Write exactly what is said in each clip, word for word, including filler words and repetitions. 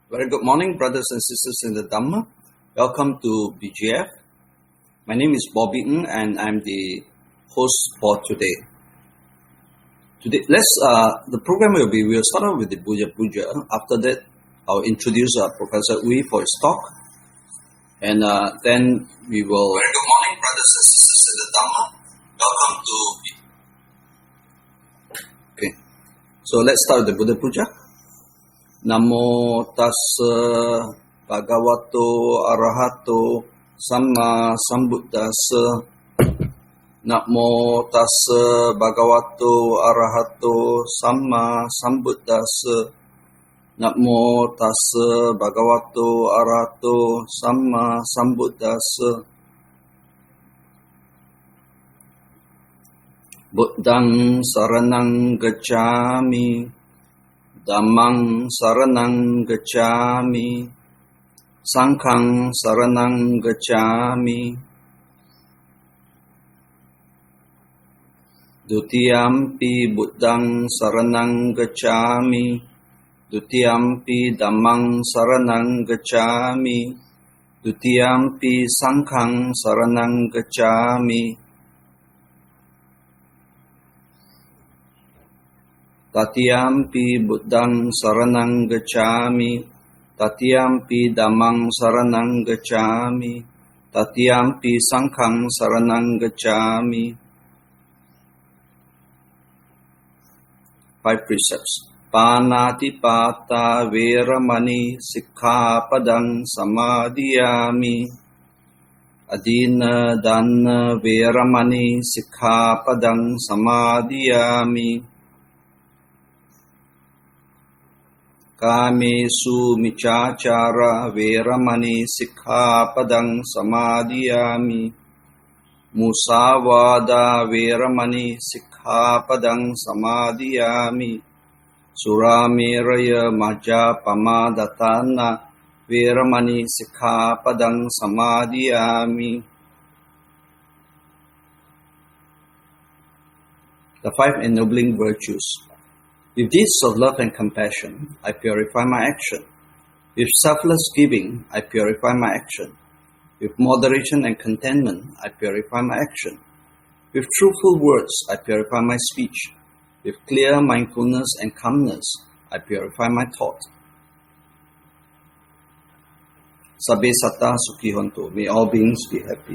Very good morning, brothers and sisters in the Dhamma. Welcome to B G F. My name is Bobby Ng, and I'm the host for today. Today, let's. Uh, the program will be. We'll start off with the Puja Puja. After that, I'll introduce uh, Professor Uy for his talk, and uh, then we will. Very good morning, brothers and sisters in the Dhamma. Welcome to. Okay, so let's start with the Buddha Puja. Namo tassa bhagavato arahato samma sambuddhassa. Namo tassa bhagavato arahato samma sambuddhassa. Namo tassa bhagavato arahato samma sambuddhassa. Buddhang saranang gacchami. Dhammang saranang gacchami. Sanghang saranang gacchami. Dutiyampi buddhang saranang gacchami. Dutiyampi dhammang saranang gacchami. Dutiyampi sanghang saranang gacchami. Tatiyampi buddhang saranang gacchami. Tatiyampi dhammang saranang gacchami. Tatiyampi sanghang saranang gacchami. Five precepts. Panatipata veramani sikkhapadang samadhiyami. Adina dana veramani sikkhapadang samadhiyami. Kamesu michachara veramani sikkhapadang samadhiyami. Musavada veramani sikkhapadang samadhiyami. Surameraya majapamadatana veramani sikkhapadang samadhiyami. The five ennobling virtues. With deeds of love and compassion, I purify my action. With selfless giving, I purify my action. With moderation and contentment, I purify my action. With truthful words, I purify my speech. With clear mindfulness and calmness, I purify my thought. Sabbe satta sukhi hontu. May all beings be happy.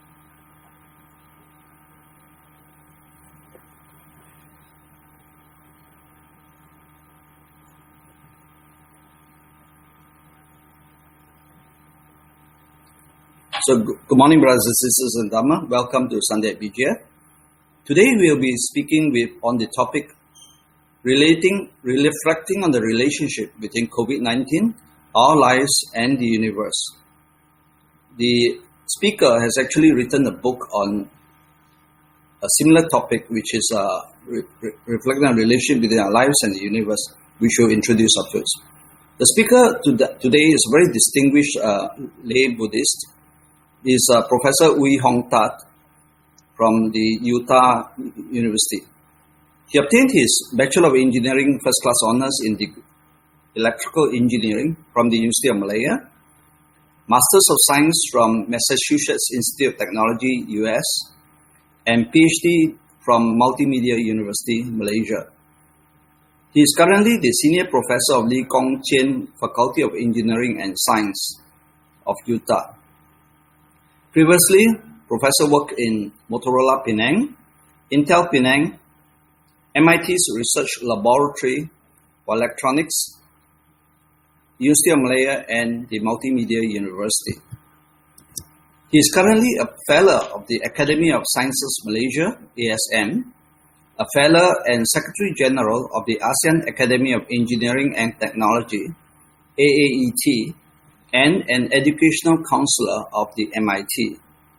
So, good morning, brothers and sisters in Dhamma. Welcome to Sunday at B G F. Today, we will be speaking with on the topic relating, reflecting on the relationship between COVID nineteen, our lives, and the universe. The speaker has actually written a book on a similar topic, which is uh, re- re- reflecting on the relationship between our lives and the universe, which we'll introduce afterwards. The speaker to the, today is a very distinguished uh, lay Buddhist. Is uh, Professor Uy Hong Tat from the Utah University. He obtained his Bachelor of Engineering First Class Honours in the Electrical Engineering from the University of Malaya, Masters of Science from Massachusetts Institute of Technology, U S, and PhD from Multimedia University, Malaysia. He is currently the Senior Professor of Lee Kong Chian Faculty of Engineering and Science of Utah. Previously, Professor worked in Motorola Penang, Intel Penang, M I T's Research Laboratory for Electronics, University of Malaya, and the Multimedia University. He is currently a Fellow of the Academy of Sciences Malaysia, A S M, a Fellow and Secretary General of the ASEAN Academy of Engineering and Technology, A A E T, and an educational counselor of the M I T.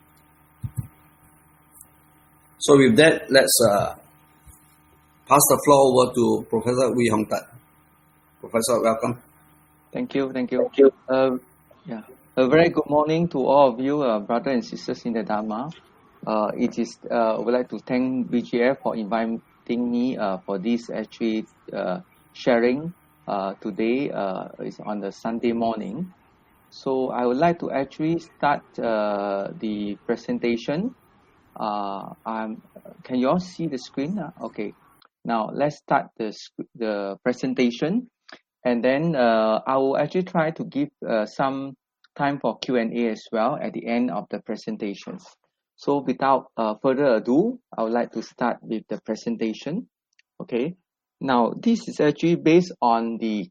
So with that, let's uh, pass the floor over to Professor Uy Hong Tat. Professor, welcome. Thank you, thank you. Thank you. Uh, yeah. A very good morning to all of you, uh, brothers and sisters in the Dharma. Uh, it is. Uh, I would like to thank B G F for inviting me uh, for this actually uh, sharing uh, today uh, is on the Sunday morning. So I would like to actually start uh, the presentation. Uh, I'm, can you all see the screen? Uh, okay. Now let's start the the presentation, and then uh, I will actually try to give uh, some time for Q and A as well at the end of the presentations. So without uh, further ado, I would like to start with the presentation. Okay. Now this is actually based on the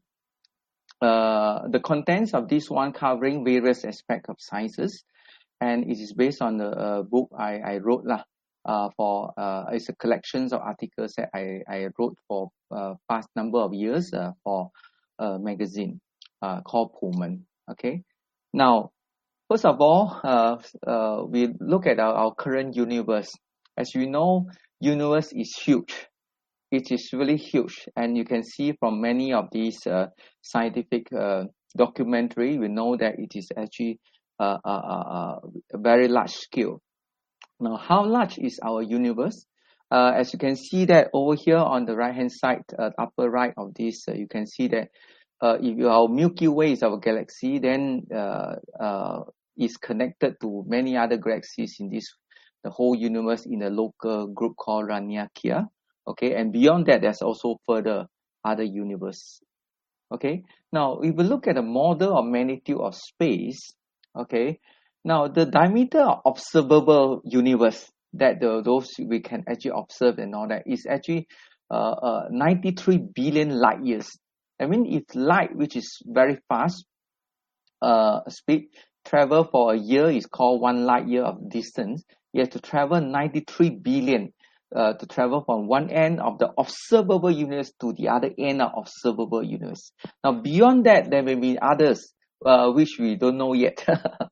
uh, the contents of this one covering various aspects of sciences, and it is based on the uh, book I, I wrote lah. Uh, for uh, it's a collections of articles that I, I wrote for uh, past number of years uh, for a magazine uh, called Pullman. Okay, now first of all, uh, uh, we look at our, our current universe. As you know, universe is huge. It is really huge, and you can see from many of these uh, scientific uh, documentary, we know that it is actually uh, uh, uh, a very large scale. Now, how large is our universe? Uh, as you can see that over here on the right hand side, uh, upper right of this, uh, you can see that uh, if our Milky Way is our galaxy, then uh, uh, is connected to many other galaxies in this the whole universe in a local group called Laniakea. Okay, and beyond that, there's also further other universe. Okay, now if we look at the model of magnitude of space, okay, now the diameter of observable universe that the, those we can actually observe and all that is actually uh, uh, ninety-three billion light years. I mean, if light, which is very fast uh, speed, travel for a year is called one light year of distance, you have to travel ninety-three billion uh, to travel from one end of the observable universe to the other end of observable universe. Now, beyond that, there may be others uh, which we don't know yet.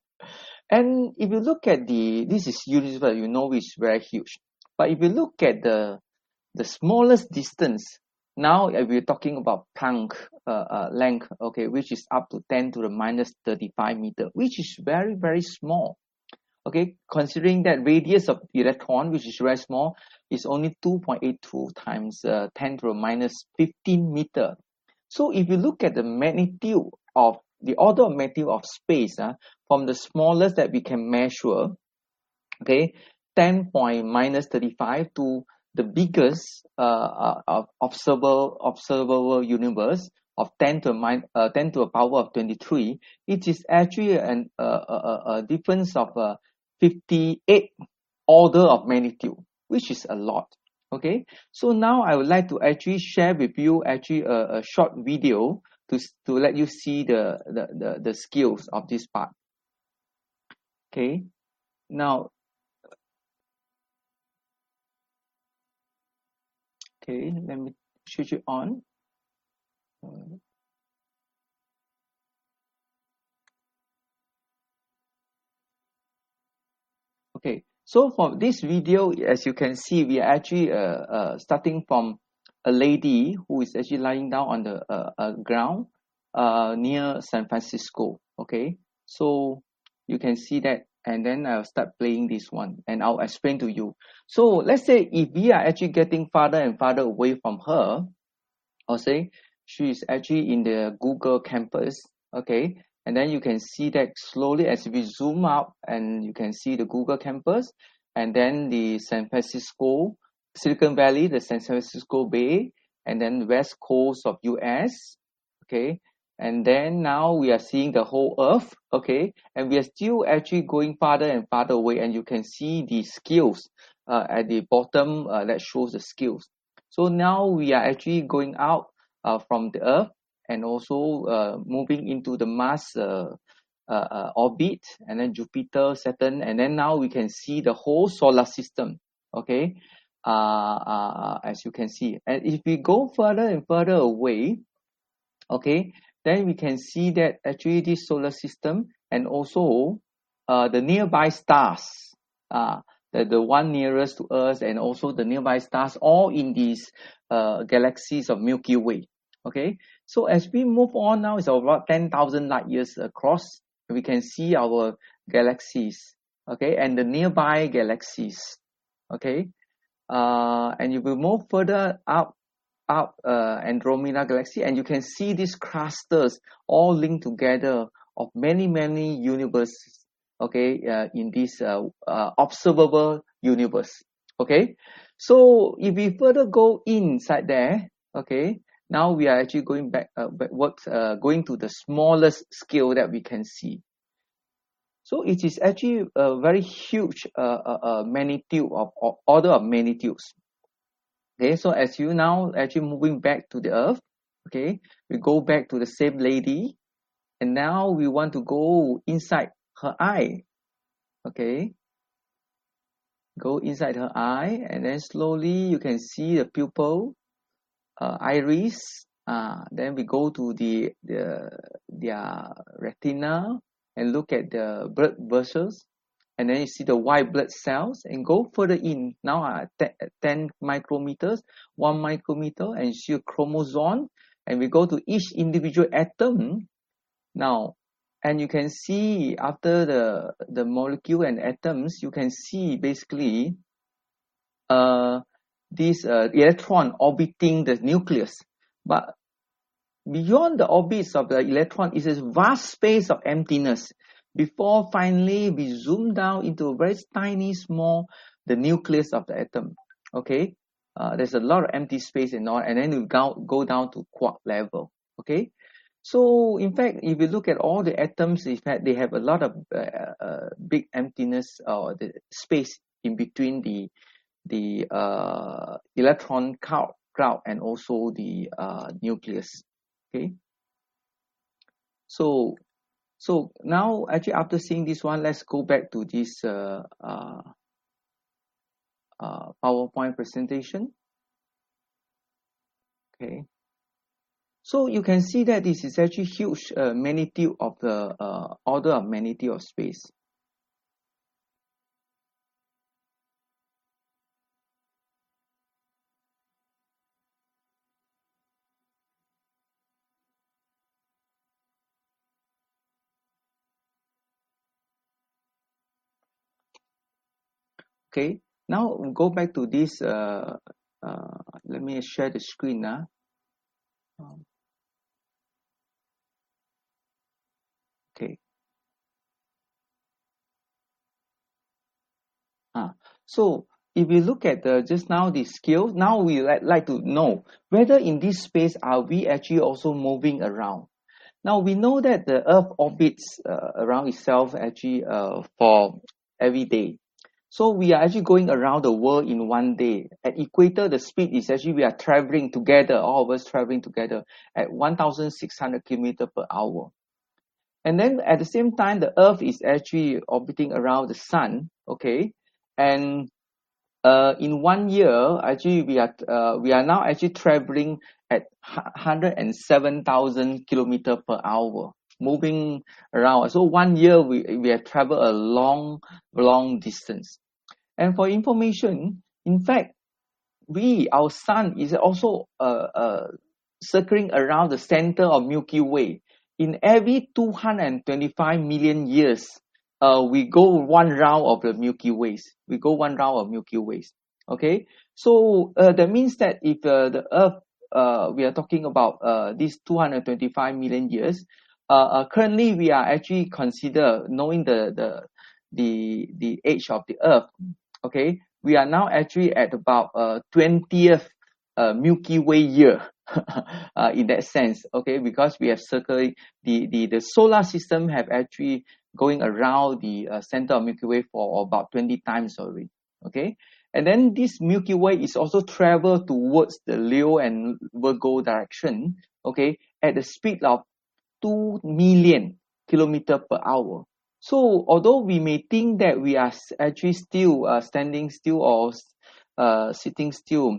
And if you look at the, this is universe, you know, it's very huge. But if you look at the the smallest distance, now we're talking about Planck uh, uh, length, okay, which is up to ten to the minus thirty-five meter, which is very, very small. Okay, considering that radius of electron, which is very small, is only two point eight two times uh, ten to the minus fifteen meter. So if you look at the magnitude of the order of magnitude of space, uh, from the smallest that we can measure, okay, ten point minus thirty-five to the biggest uh, uh, observable observable universe of ten to a min, uh, ten to a power of twenty-three, it is actually an uh, a, a difference of uh, fifty-eight order of magnitude, which is a lot. Okay, so now I would like to actually share with you actually a, a short video to to let you see the the the, the skills of this part. Okay, now. Okay, let me switch it on. Okay, so for this video, as you can see, we are actually uh, uh, starting from a lady who is actually lying down on the uh, uh, ground uh, near San Francisco. Okay, so you can see that, and then I'll start playing this one, and I'll explain to you. So let's say if we are actually getting farther and farther away from her, I'll say she is actually in the Google campus. Okay, and then you can see that slowly as we zoom out, and you can see the Google campus, and then the San Francisco, Silicon Valley, the San Francisco Bay, and then west coast of U S. Okay, and then now we are seeing the whole Earth. Okay, and we are still actually going farther and farther away, and you can see the scales uh, at the bottom uh, that shows the scales. So now we are actually going out uh, from the Earth, and also uh, moving into the Mars uh, uh, uh, orbit, and then Jupiter, Saturn, and then now we can see the whole solar system. Okay, uh, uh, as you can see, and if we go further and further away, okay, then we can see that actually this solar system and also uh, the nearby stars, uh, the, the one nearest to us, and also the nearby stars, all in these uh, galaxies of Milky Way. Okay, so as we move on now, it's about ten thousand light years across. We can see our galaxies, okay, and the nearby galaxies, okay, uh, and if we move further up up uh, Andromeda Galaxy, and you can see these clusters all linked together of many, many universes, okay, uh, in this uh, uh, observable universe, okay. So if we further go inside there, okay, now we are actually going back, uh, backwards, uh, going to the smallest scale that we can see. So it is actually a very huge uh, uh, uh, magnitude of, of order of magnitudes. Okay, so as you now actually moving back to the earth, okay, we go back to the same lady, and now we want to go inside her eye, okay, go inside her eye, and then slowly you can see the pupil, uh, iris, uh, then we go to the, the their retina and look at the blood vessels, and then you see the white blood cells, and go further in. Now at ten micrometers, one micrometer, and you see a chromosome, and we go to each individual atom now, and you can see after the the molecule and atoms, you can see basically uh this uh, electron orbiting the nucleus, but beyond the orbits of the electron is a vast space of emptiness before finally we zoom down into a very tiny small the nucleus of the atom, okay. Uh, there's a lot of empty space and all, and then we go, go down to quark level, okay. So in fact, if you look at all the atoms, in fact they have a lot of uh, uh, big emptiness or the space in between the the uh, electron cloud, cloud and also the uh, nucleus, okay. So so now actually after seeing this one, let's go back to this uh, uh, uh, PowerPoint presentation, okay. So you can see that this is actually huge uh, magnitude of the uh, order of magnitude of space. Okay, now go back to this. Uh, uh, let me share the screen now. Um, okay. Ah, so if you look at the just now the scale, now we like, like to know whether in this space are we actually also moving around. Now we know that the Earth orbits uh, around itself actually uh, for every day. So we are actually going around the world in one day. At equator, the speed is actually we are traveling together, all of us traveling together at one thousand six hundred kilometers per hour. And then at the same time, the Earth is actually orbiting around the Sun, okay? And uh, in one year, actually we are uh, we are now actually traveling at one hundred seven thousand kilometers per hour, moving around. So one year we we have traveled a long, long distance. And for information, in fact, we, our sun is also uh, uh, circling around the center of Milky Way. In every two hundred twenty-five million years, uh, we go one round of the Milky Ways. We go one round of Milky Ways. Okay, so uh, that means that if uh, the Earth, uh, we are talking about uh, these two hundred twenty-five million years, uh, uh, currently we are actually consider knowing the the the the age of the Earth. Okay, we are now actually at about uh, twentieth uh, Milky Way year uh, in that sense, okay, because we have circled the, the, the solar system have actually going around the uh, center of Milky Way for about twenty times already, okay. And then this Milky Way is also travel towards the Leo and Virgo direction, okay, at the speed of two million kilometers per hour. So although we may think that we are actually still uh, standing still or uh, sitting still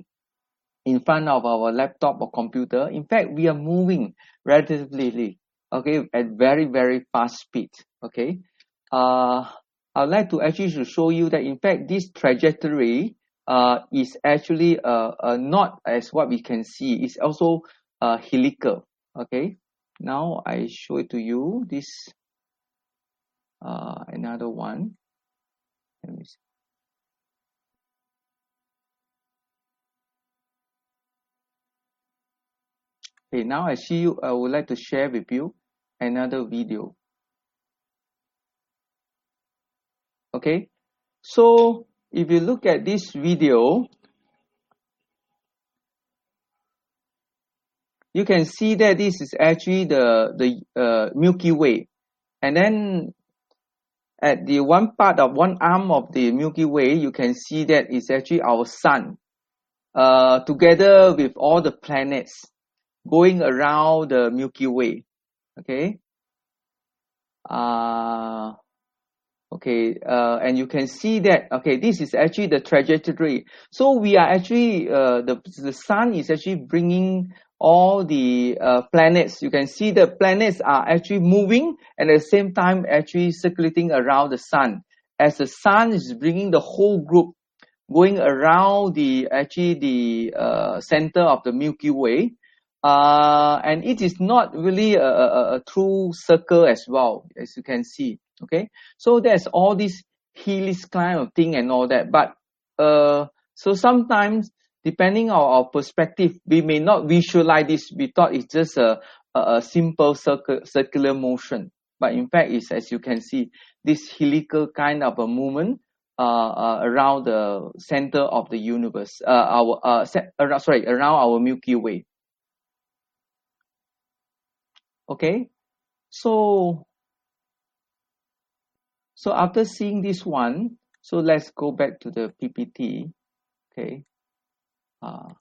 in front of our laptop or computer, in fact, we are moving relatively, okay, at very, very fast speed, okay. Uh, I'd like to actually to show you that, in fact, this trajectory uh, is actually uh, uh, not as what we can see. It's also uh, helical, okay. Now I show it to you, this uh, another one. Let me see. Okay, now I see you, I would like to share with you another video. Okay, so if you look at this video, you can see that this is actually the, the uh, Milky Way. And then at the one part of one arm of the Milky Way, you can see that it's actually our sun, uh, together with all the planets going around the Milky Way. Okay. Uh, okay, uh, and you can see that, okay, this is actually the trajectory. So we are actually, uh, the, the sun is actually bringing all the uh, planets. You can see the planets are actually moving and at the same time actually circulating around the sun. As the sun is bringing the whole group going around the, actually the uh, center of the Milky Way. Uh, and it is not really a, a, a true circle as well, as you can see. Okay, so there's all this helix kind of thing and all that. But uh, so sometimes, depending on our perspective, we may not visualize this. We thought it's just a, a, a simple circle, circular motion. But in fact, it's, as you can see, this helical kind of a movement uh, uh, around the center of the universe, uh, our uh, set, uh, sorry, around our Milky Way. Okay, so so after seeing this one, so let's go back to the P P T. Okay, uh,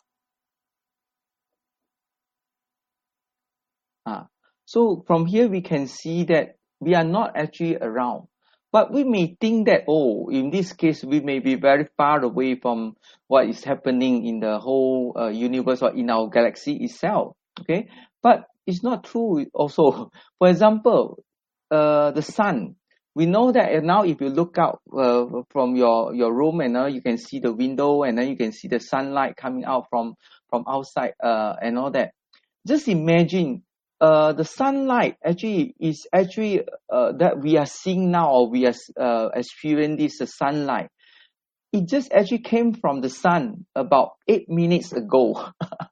uh, so from here we can see that we are not actually around, but we may think that, oh, in this case we may be very far away from what is happening in the whole uh, universe or in our galaxy itself. Okay, but it's not true also. For example, uh, the sun. We know that now if you look out uh, from your, your room and now you can see the window and then you can see the sunlight coming out from, from outside uh, and all that. Just imagine uh, the sunlight actually is actually uh, that we are seeing now, or we are uh, experiencing this uh, sunlight. It just actually came from the sun about eight minutes ago.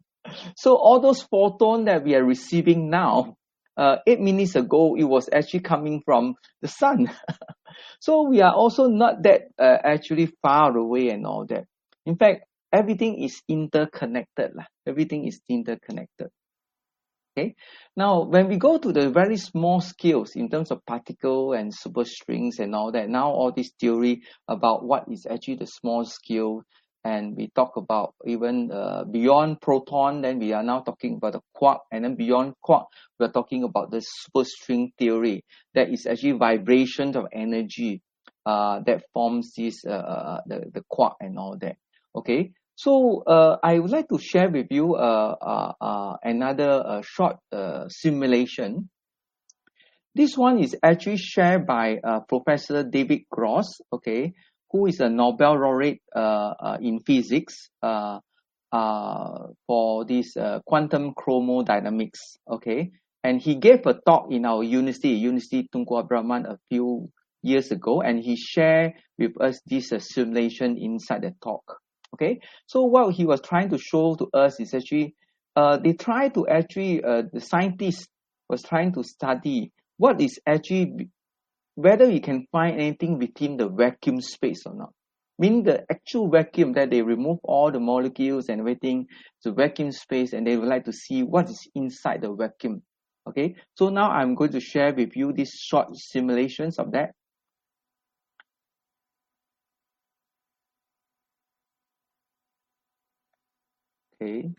So all those photons that we are receiving now, uh, eight minutes ago, it was actually coming from the sun. So we are also not that uh, actually far away and all that. In fact, everything is interconnected. Everything is interconnected. Okay. Now, when we go to the very small scales in terms of particle and superstrings and all that, now all this theory about what is actually the small scale, and we talk about even uh, beyond proton, then we are now talking about the quark, and then beyond quark, we're talking about the superstring theory, that is actually vibrations of energy uh, that forms this uh, the, the quark and all that. Okay. So uh, I would like to share with you uh, uh, uh, another uh, short uh, simulation. This one is actually shared by uh, Professor David Gross, okay, who is a Nobel laureate uh, uh, in physics uh, uh, for this uh, quantum chromodynamics, okay. And he gave a talk in our university, University Tunku Abdul Rahman, a few years ago, and he shared with us this uh, simulation inside the talk. Okay, so what he was trying to show to us is actually, uh, they try to actually, uh, the scientist was trying to study what is actually, whether you can find anything within the vacuum space or not. Meaning the actual vacuum, that they remove all the molecules and everything, the vacuum space, and they would like to see what is inside the vacuum. Okay, so now I'm going to share with you these short simulations of that. Okay.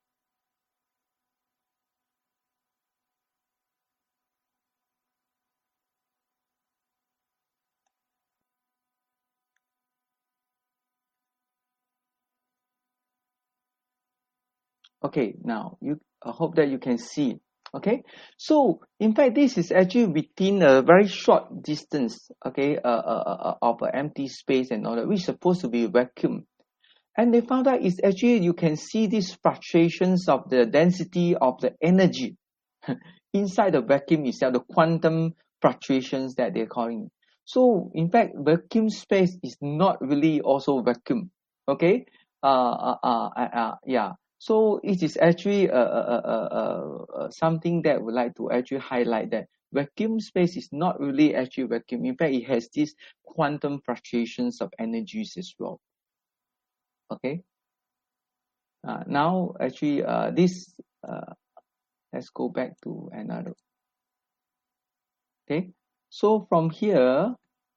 Okay, now you I hope that you can see. Okay, so in fact, this is actually within a very short distance, okay, uh, uh, uh, of an empty space and all that, which is supposed to be vacuum. And they found out it's actually, you can see these fluctuations of the density of the energy inside the vacuum itself, the quantum fluctuations that they're calling. So in fact, vacuum space is not really also vacuum. Okay, uh, uh, uh, uh, uh yeah. So it is actually uh, uh, uh, uh, uh, something that I would like to actually highlight, that vacuum space is not really actually vacuum. In fact, it has these quantum fluctuations of energies as well. Okay. Uh, now, actually, uh, this, uh, let's go back to another. Okay. So from here,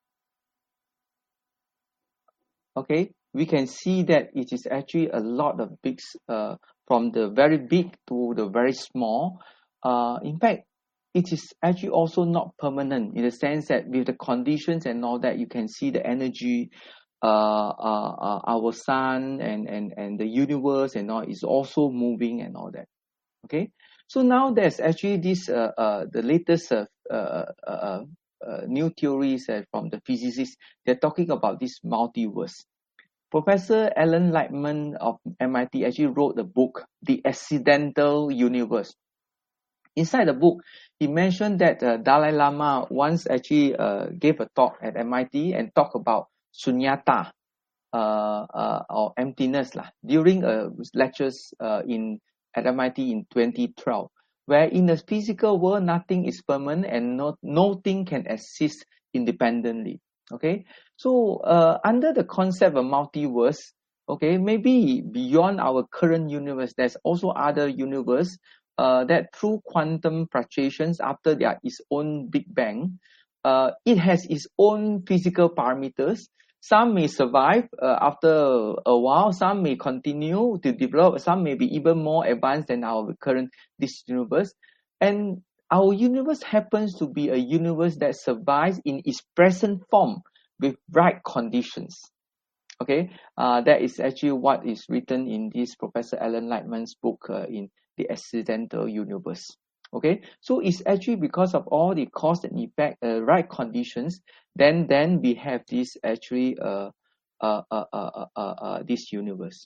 okay, we can see that it is actually a lot of big, uh, from the very big to the very small. Uh, in fact, it is actually also not permanent, in the sense that with the conditions and all that, you can see the energy, uh, uh, uh, our sun and, and, and the universe and all is also moving and all that. Okay, so now there's actually this, uh, uh, the latest uh, uh, uh, uh, new theories uh, from the physicists. They're talking about this multiverse. Professor Alan Lightman of M I T actually wrote a book, The Accidental Universe. Inside the book, he mentioned that uh, Dalai Lama once actually uh, gave a talk at M I T and talked about sunyata, uh, uh, or emptiness lah, during a lectures uh, in at M I T in twenty twelve, where in the physical world nothing is permanent and no nothing can exist independently. Okay, so uh, under the concept of multiverse, okay, maybe beyond our current universe, there's also other universe uh, that through quantum fluctuations after their its own Big Bang, uh, it has its own physical parameters. Some may survive uh, after a while, some may continue to develop, some may be even more advanced than our current this universe. And our universe happens to be a universe that survives in its present form with right conditions. Okay, uh, that is actually what is written in this Professor Alan Lightman's book, uh, in The Accidental Universe. Okay, so it's actually because of all the cause and effect, uh, right conditions, then then we have this actually uh, uh, uh, uh, uh, uh, uh, this universe.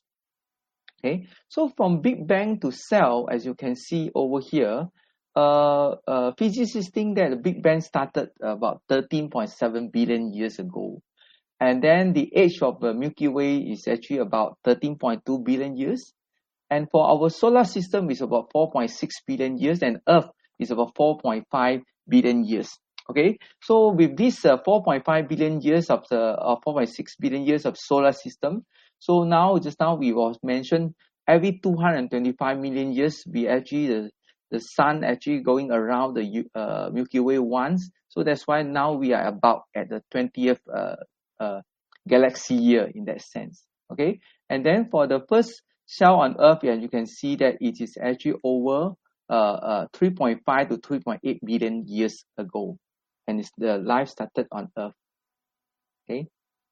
Okay, so from Big Bang to cell, as you can see over here, uh, uh, physicists think that the Big Bang started about thirteen point seven billion years ago. And then the age of the Milky Way is actually about thirteen point two billion years. And for our solar system is about four point six billion years, and Earth is about four point five billion years. Okay, so with this uh, four point five billion years of the uh, four point six billion years of solar system, so now just now we was mentioned every two hundred twenty-five million years we actually the, the sun actually going around the uh, Milky Way once. So that's why now we are about at the twentieth uh, uh, galaxy year in that sense. Okay, and then for the first cell on Earth, yeah, you can see that it is actually over uh, uh, three point five to three point eight billion years ago, and it's the life started on Earth. Okay.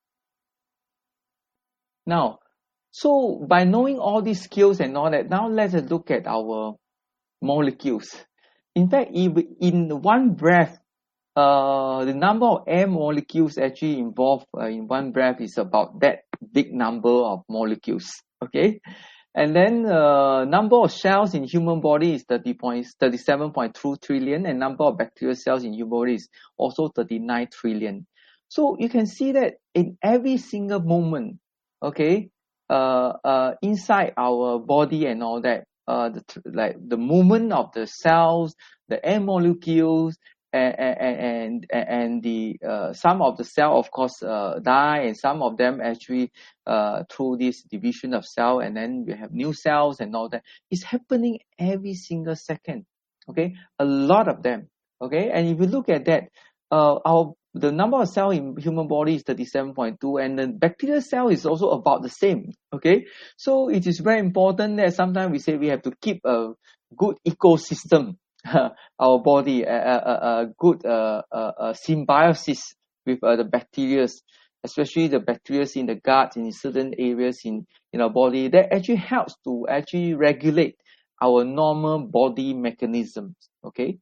Now, so by knowing all these skills and all that, now let's look at our molecules. In fact, if in one breath, uh, the number of air molecules actually involved uh, in one breath is about that big number of molecules. Okay, and then uh, number of cells in human body is thirty-seven point two trillion, and number of bacterial cells in human body is also thirty-nine trillion. So you can see that in every single moment, okay, uh, uh, inside our body and all that, uh, the like the movement of the cells, the air molecules, and and and, and the uh, some of the cell of course uh, die, and some of them actually uh, through this division of cell, and then we have new cells and all that. It's happening every single second. Okay, a lot of them. Okay, and if you look at that, uh, our the number of cells in human body is thirty-seven point two, and the bacterial cell is also about the same. Okay, so it is very important that sometimes we say we have to keep a good ecosystem. Our body, a, a, a good uh, uh, uh, symbiosis with uh, the bacteria, especially the bacteria in the gut, in certain areas in, in our body, that actually helps to actually regulate our normal body mechanisms. Okay.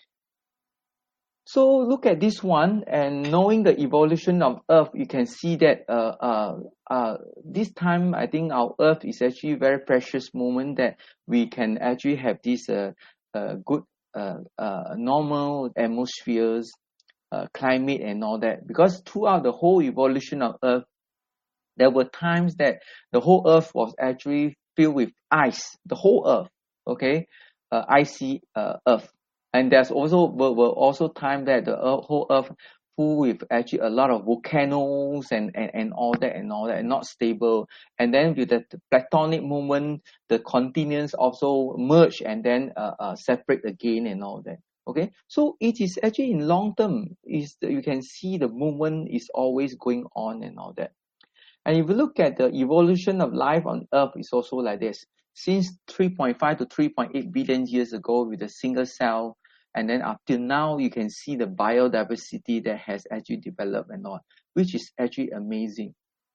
So look at this one, and knowing the evolution of Earth, you can see that uh, uh, uh, this time I think our Earth is actually a very precious moment that we can actually have this uh, uh, good Uh, uh, normal atmospheres, uh, climate and all that, because throughout the whole evolution of Earth, there were times that the whole Earth was actually filled with ice, the whole earth, okay, uh, icy uh, earth. And there's also were, were also time that the earth, whole earth full with actually a lot of volcanoes and, and, and all that and all that, and not stable. And then with the tectonic movement, the continents also merge and then uh, uh, separate again and all that. Okay, so it is actually in long term, is you can see the movement is always going on and all that. And if you look at the evolution of life on Earth, it's also like this. Since three point five to three point eight billion years ago with a single cell, and then up till now, you can see the biodiversity that has actually developed and all, which is actually amazing.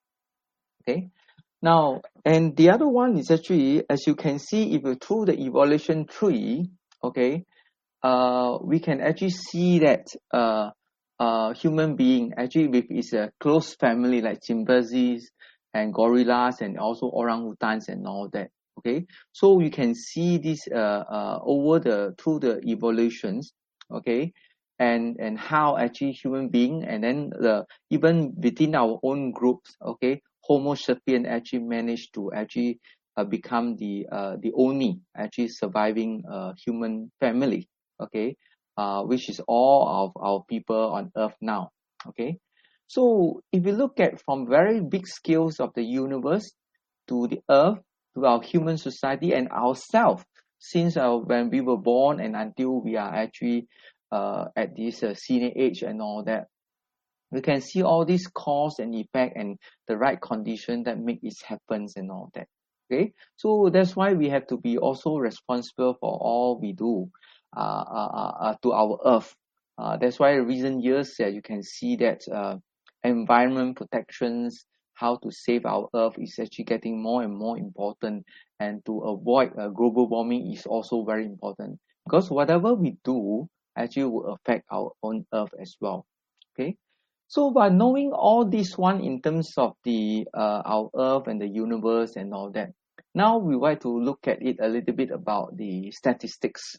Okay. Now, and the other one is actually, as you can see, if you through the evolution tree, okay, uh, we can actually see that uh, uh, human being actually with its a close family like chimpanzees and gorillas and also orangutans and all that. Okay, so you can see this uh, uh, over the through the evolutions. Okay, and and how actually human being and then the even within our own groups. Okay, Homo sapien actually managed to actually uh, become the uh, the only actually surviving uh, human family. Okay, uh, which is all of our people on Earth now. Okay, so if you look at from very big scales of the universe to the Earth, to our human society and ourselves, since uh, when we were born and until we are actually uh, at this uh, senior age and all that, we can see all these cause and effect and the right condition that make it happens and all that. Okay, so that's why we have to be also responsible for all we do uh, uh, uh, to our Earth. Uh, that's why in recent years uh, you can see that uh, environment protections, how to save our Earth is actually getting more and more important, and to avoid uh, global warming is also very important, because whatever we do actually will affect our own Earth as well. Okay, so by knowing all this one in terms of the uh, our Earth and the universe and all that, now we want to look at it a little bit about the statistics.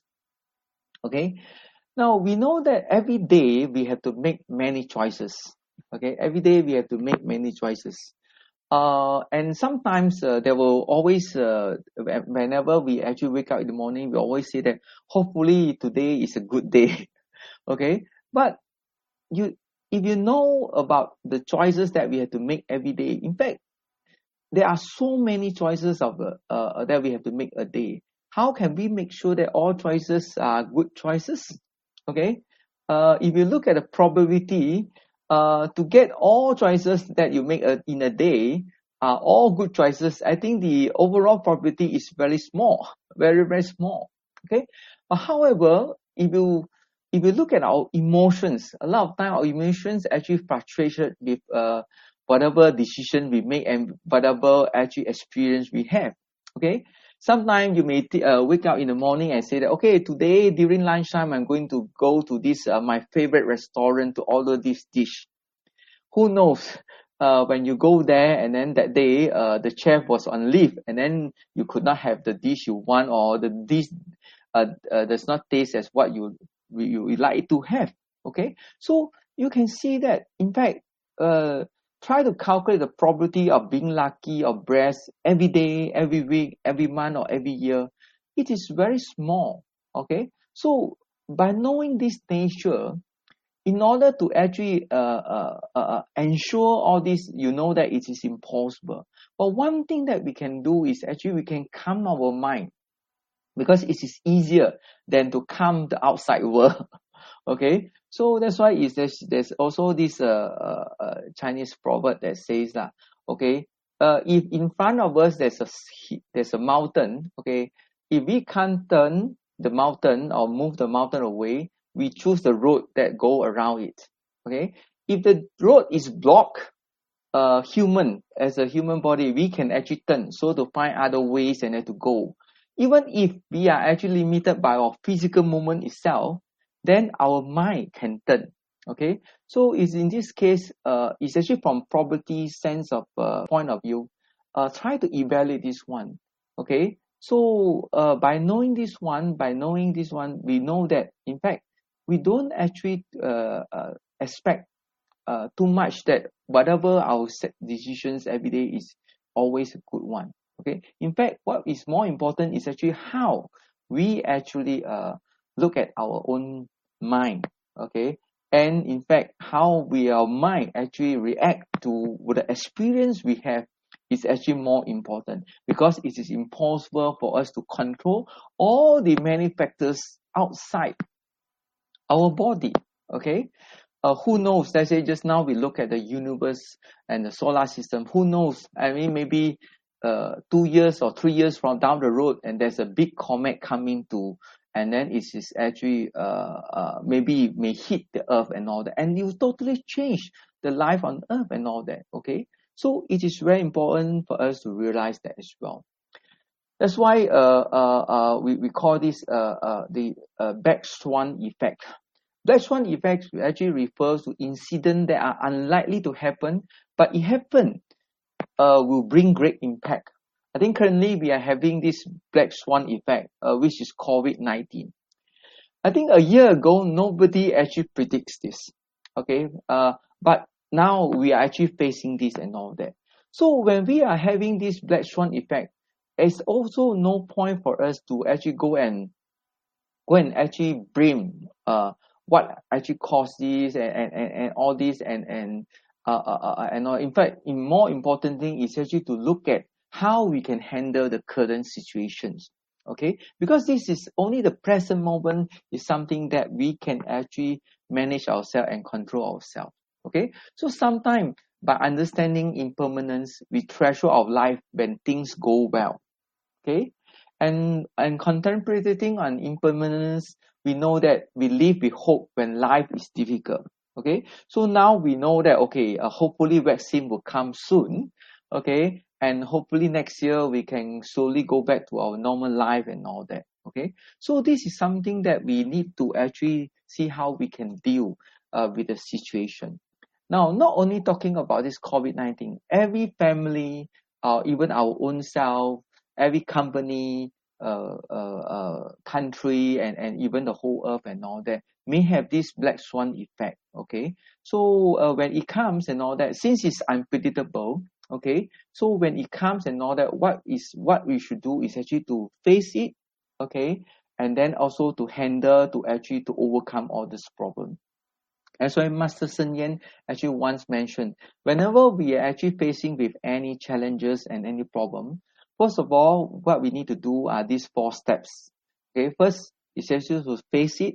Okay, now we know that every day we have to make many choices. Okay, every day we have to make many choices. Uh, and sometimes uh, there will always, uh, whenever we actually wake up in the morning, we always say that hopefully today is a good day. Okay, but you, if you know about the choices that we have to make every day, in fact, there are so many choices of uh, uh, that we have to make a day. How can we make sure that all choices are good choices? Okay, uh, if you look at the probability, uh, to get all choices that you make a, in a day are all good choices, I think the overall probability is very small, very very small. Okay, but however, if you if you look at our emotions, a lot of time our emotions actually fluctuated with uh, whatever decision we make and whatever actually experience we have. Okay, sometimes you may t- uh, wake up in the morning and say that, okay, today during lunchtime I'm going to go to this uh, my favorite restaurant to order this dish. Who knows, uh, when you go there and then that day uh, the chef was on leave and then you could not have the dish you want, or the dish uh, uh, does not taste as what you you, you like it to have. Okay, so you can see that in fact uh, try to calculate the probability of being lucky or blessed every day, every week, every month, or every year. It is very small. Okay, so by knowing this nature, in order to actually uh, uh, uh, ensure all this, you know that it is impossible. But one thing that we can do is actually we can calm our mind, because it is easier than to calm the outside world. Okay, so that's why is there's, there's also this uh, uh, uh, Chinese proverb that says that, okay, uh, if in front of us there's a there's a mountain, okay, if we can't turn the mountain or move the mountain away, we choose the road that go around it. Okay, if the road is blocked, uh, human as a human body, we can actually turn so to find other ways and then to go. Even if we are actually limited by our physical movement itself, then our mind can turn. Okay, so is in this case, uh, it's actually from probability sense of uh, point of view. Uh, try to evaluate this one. Okay, so uh, by knowing this one, by knowing this one, we know that in fact we don't actually uh, uh, expect uh, too much that whatever our set decisions every day is always a good one. Okay. In fact, what is more important is actually how we actually uh, look at our own mind. Okay. And in fact, how we our mind actually react to the experience we have is actually more important, because it is impossible for us to control all the many factors outside our body. Okay. Uh, who knows? Let's say just now we look at the universe and the solar system. Who knows? I mean, maybe uh, two years or three years from down the road, and there's a big comet coming to, and then it is actually uh, uh, maybe it may hit the earth and all that, and you totally change the life on earth and all that. Okay, so it is very important for us to realize that as well. That's why uh, uh, uh, we, we call this uh, uh, the uh, black swan effect. Black swan effect actually refers to incidents that are unlikely to happen, but it happen uh, will bring great impact. I think currently we are having this black swan effect, uh, which is COVID nineteen. I think a year ago, nobody actually predicts this. Okay, uh, but now we are actually facing this and all that. So when we are having this black swan effect, it's also no point for us to actually go and go and actually blame uh what actually caused this and, and, and, and all this and and uh, uh, uh and all. In fact, the more important thing is actually to look at how we can handle the current situations. Okay, because this is only the present moment is something that we can actually manage ourselves and control ourselves. Okay, so sometimes by understanding impermanence, we treasure our life when things go well. Okay, and and contemplating on impermanence, we know that we live with hope when life is difficult. Okay, so now we know that okay, uh, hopefully vaccine will come soon. Okay, and hopefully next year we can slowly go back to our normal life and all that. Okay, so this is something that we need to actually see how we can deal uh, with the situation. Now, not only talking about this COVID nineteen, every family, uh, even our own self, every company, uh, uh, uh, country, and, and even the whole earth and all that may have this black swan effect. Okay, so uh, when it comes and all that, since it's unpredictable, okay, so when it comes and all that, what is what we should do is actually to face it, okay, and then also to handle, to actually to overcome all this problem. That's why Master Sun Yan actually once mentioned, whenever we are actually facing with any challenges and any problem, first of all, what we need to do are these four steps. Okay, first is actually to face it.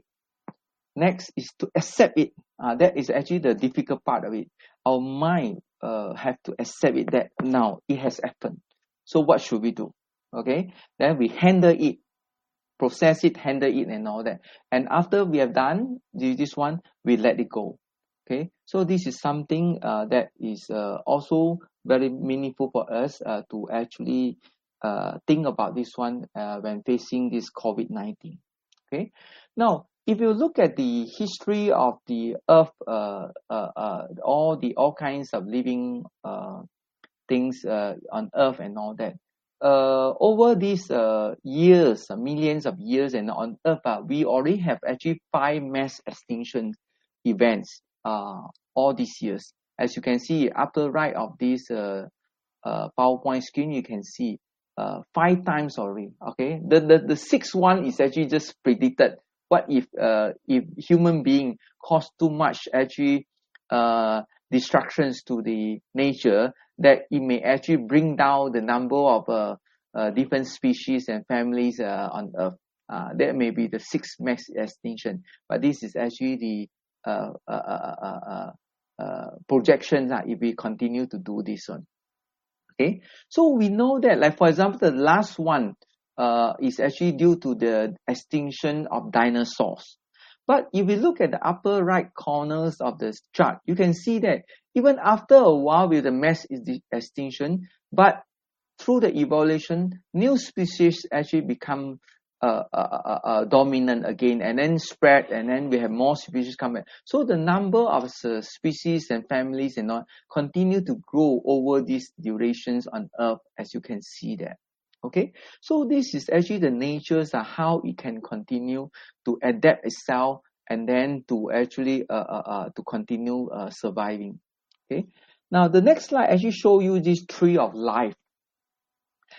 Next is to accept it. Uh, that is actually the difficult part of it. Our mind uh, have to accept it that now it has happened. So what should we do? Okay, then we handle it, process it, handle it, and all that. And after we have done this one, we let it go. Okay, so this is something uh, that is uh, also very meaningful for us uh, to actually uh, think about this one uh, when facing this COVID nineteen. Okay, now if you look at the history of the earth, uh, uh, uh, all the all kinds of living uh, things uh, on earth and all that, uh, over these uh, years, uh, millions of years, and on earth, uh, we already have actually five mass extinction events uh, all these years. As you can see, upper right of this uh, uh, PowerPoint screen, you can see uh, five times already. Okay, the, the the sixth one is actually just predicted. What if uh, if human being cause too much actually uh, destructions to the nature, that it may actually bring down the number of uh, uh, different species and families uh, on Earth. Uh, that may be the sixth mass extinction, but this is actually the uh, uh, uh, uh, uh, uh, projection uh, if we continue to do this one. Okay, so we know that, like for example, the last one uh, is actually due to the extinction of dinosaurs. But if we look at the upper right corners of the chart, you can see that even after a while with the mass extinction, but through the evolution, new species actually become uh, uh, uh, uh, dominant again, and then spread, and then we have more species coming. So the number of uh, species and families and all continue to grow over these durations on Earth, as you can see there. Okay, so this is actually the natures of how it can continue to adapt itself, and then to actually uh, uh, uh, to continue uh, surviving. Okay, now the next slide actually show you this tree of life.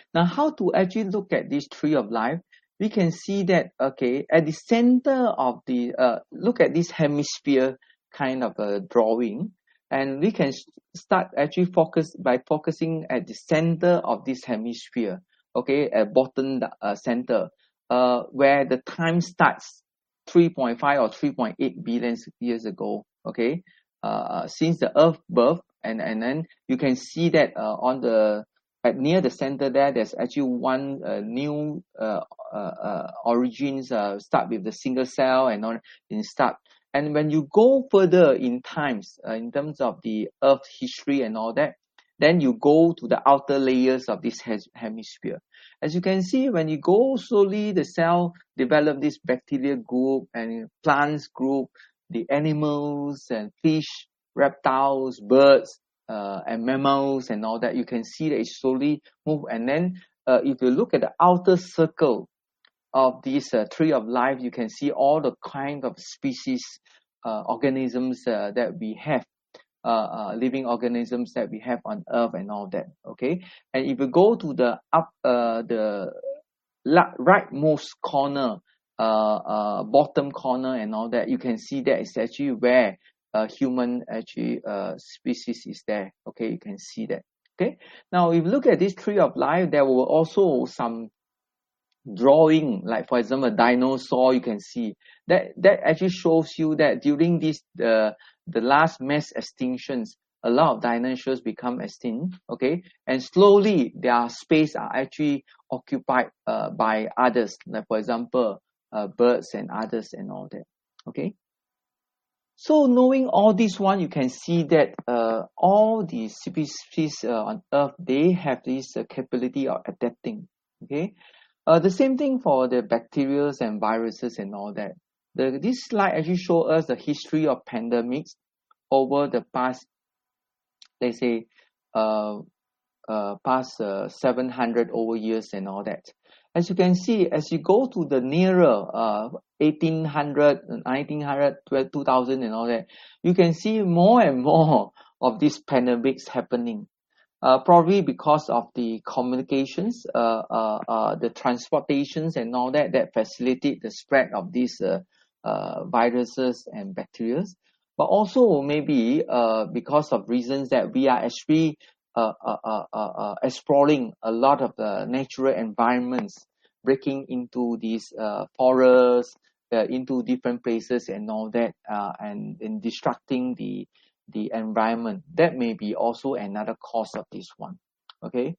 Now, how to actually look at this tree of life? We can see that, okay, at the center of the, uh, look at this hemisphere kind of a drawing, and we can start actually focus by focusing at the center of this hemisphere, okay, at bottom uh, center, uh, where the time starts three point five or three point eight billion years ago, okay, uh, since the Earth birth, and, and then you can see that uh, on the at near the center there, there's actually one uh, new uh, uh, uh, origins uh, start with the single cell and on in start. And when you go further in times, uh, in terms of the Earth history and all that, then you go to the outer layers of this hemisphere. As you can see, when you go slowly, the cell develop this bacteria group and plants group, the animals and fish, reptiles, birds, uh, and mammals and all that. You can see that it slowly move. And then uh, if you look at the outer circle of this uh, tree of life, you can see all the kind of species, uh, organisms uh, that we have, uh, uh, living organisms that we have on Earth and all that. Okay, and if you go to the up, uh, the rightmost corner, uh, uh, bottom corner and all that, you can see that it's actually where uh, human actually uh, species is there. Okay, you can see that. Okay, now if you look at this tree of life, there were also some drawing, like for example, a dinosaur. You can see that that actually shows you that during this uh, the last mass extinctions, a lot of dinosaurs become extinct. Okay, and slowly their space are actually occupied uh, by others, like for example, uh, birds and others and all that. Okay, so knowing all this one, you can see that uh, all the species uh, on Earth, they have this uh, capability of adapting. Okay. Uh, the same thing for the bacteria and viruses and all that. The, this slide actually shows us the history of pandemics over the past, let's say, uh, uh, past uh, seven hundred over years and all that. As you can see, as you go to the nearer uh, eighteen hundred, nineteen hundred, two thousand and all that, you can see more and more of these pandemics happening. Uh, probably because of the communications, uh, uh, uh, the transportations and all that, that facilitate the spread of these uh, uh, viruses and bacteria. But also maybe uh, because of reasons that we are actually uh, uh, uh, uh, exploring a lot of the natural environments, breaking into these uh, forests, uh, into different places and all that, uh, and, and destructing the the environment. That may be also another cause of this one. Okay,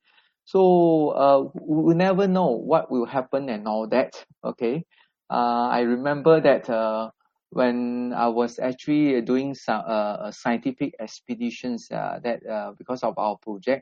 so uh, we never know what will happen and all that. Okay, uh, I remember that uh, when I was actually doing some uh, scientific expeditions, uh, that uh, because of our project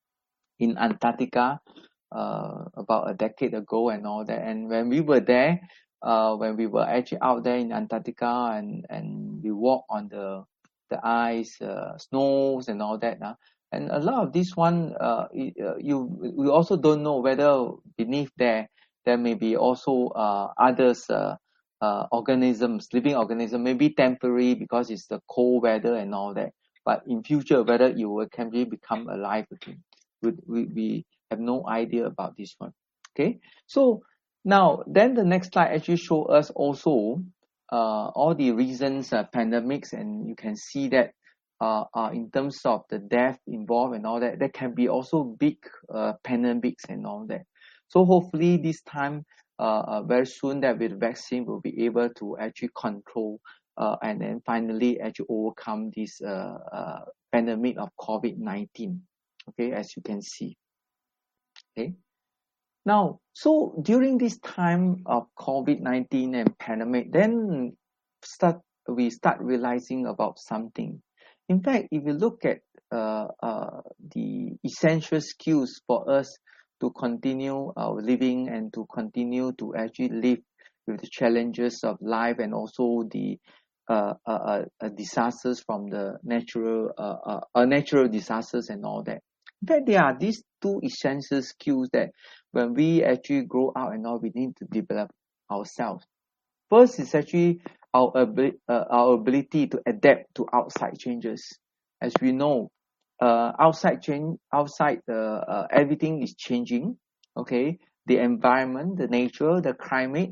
in Antarctica uh, about a decade ago and all that, and when we were there, uh, when we were actually out there in Antarctica and and we walk on the the ice, uh, snows and all that. Uh, and a lot of this one, uh, you we also don't know whether beneath there, there may be also uh, others, uh, uh, organisms, living organisms, maybe temporary because it's the cold weather and all that. But in future, whether you will can really become alive again. We, we, we have no idea about this one. Okay, so now then the next slide actually show us also Uh, all the reasons, uh, pandemics, and you can see that uh, uh, in terms of the death involved and all that, there can be also big uh, pandemics and all that. So hopefully this time, uh, uh, very soon that with vaccine, we'll be able to actually control uh, and then finally actually overcome this uh, uh, pandemic of COVID nineteen. Okay, as you can see. Okay. Now, so during this time of COVID nineteen and pandemic, then start we start realizing about something. In fact, if you look at uh, uh, the essential skills for us to continue our living and to continue to actually live with the challenges of life and also the uh, uh, uh, disasters from the natural uh, uh, uh, natural disasters and all that. In fact, there are these two essential skills that when we actually grow out and all, we need to develop ourselves. First is actually our, abi- uh, our ability to adapt to outside changes. As we know, uh, outside change, outside uh, uh, everything is changing. okay, the environment, the nature, the climate,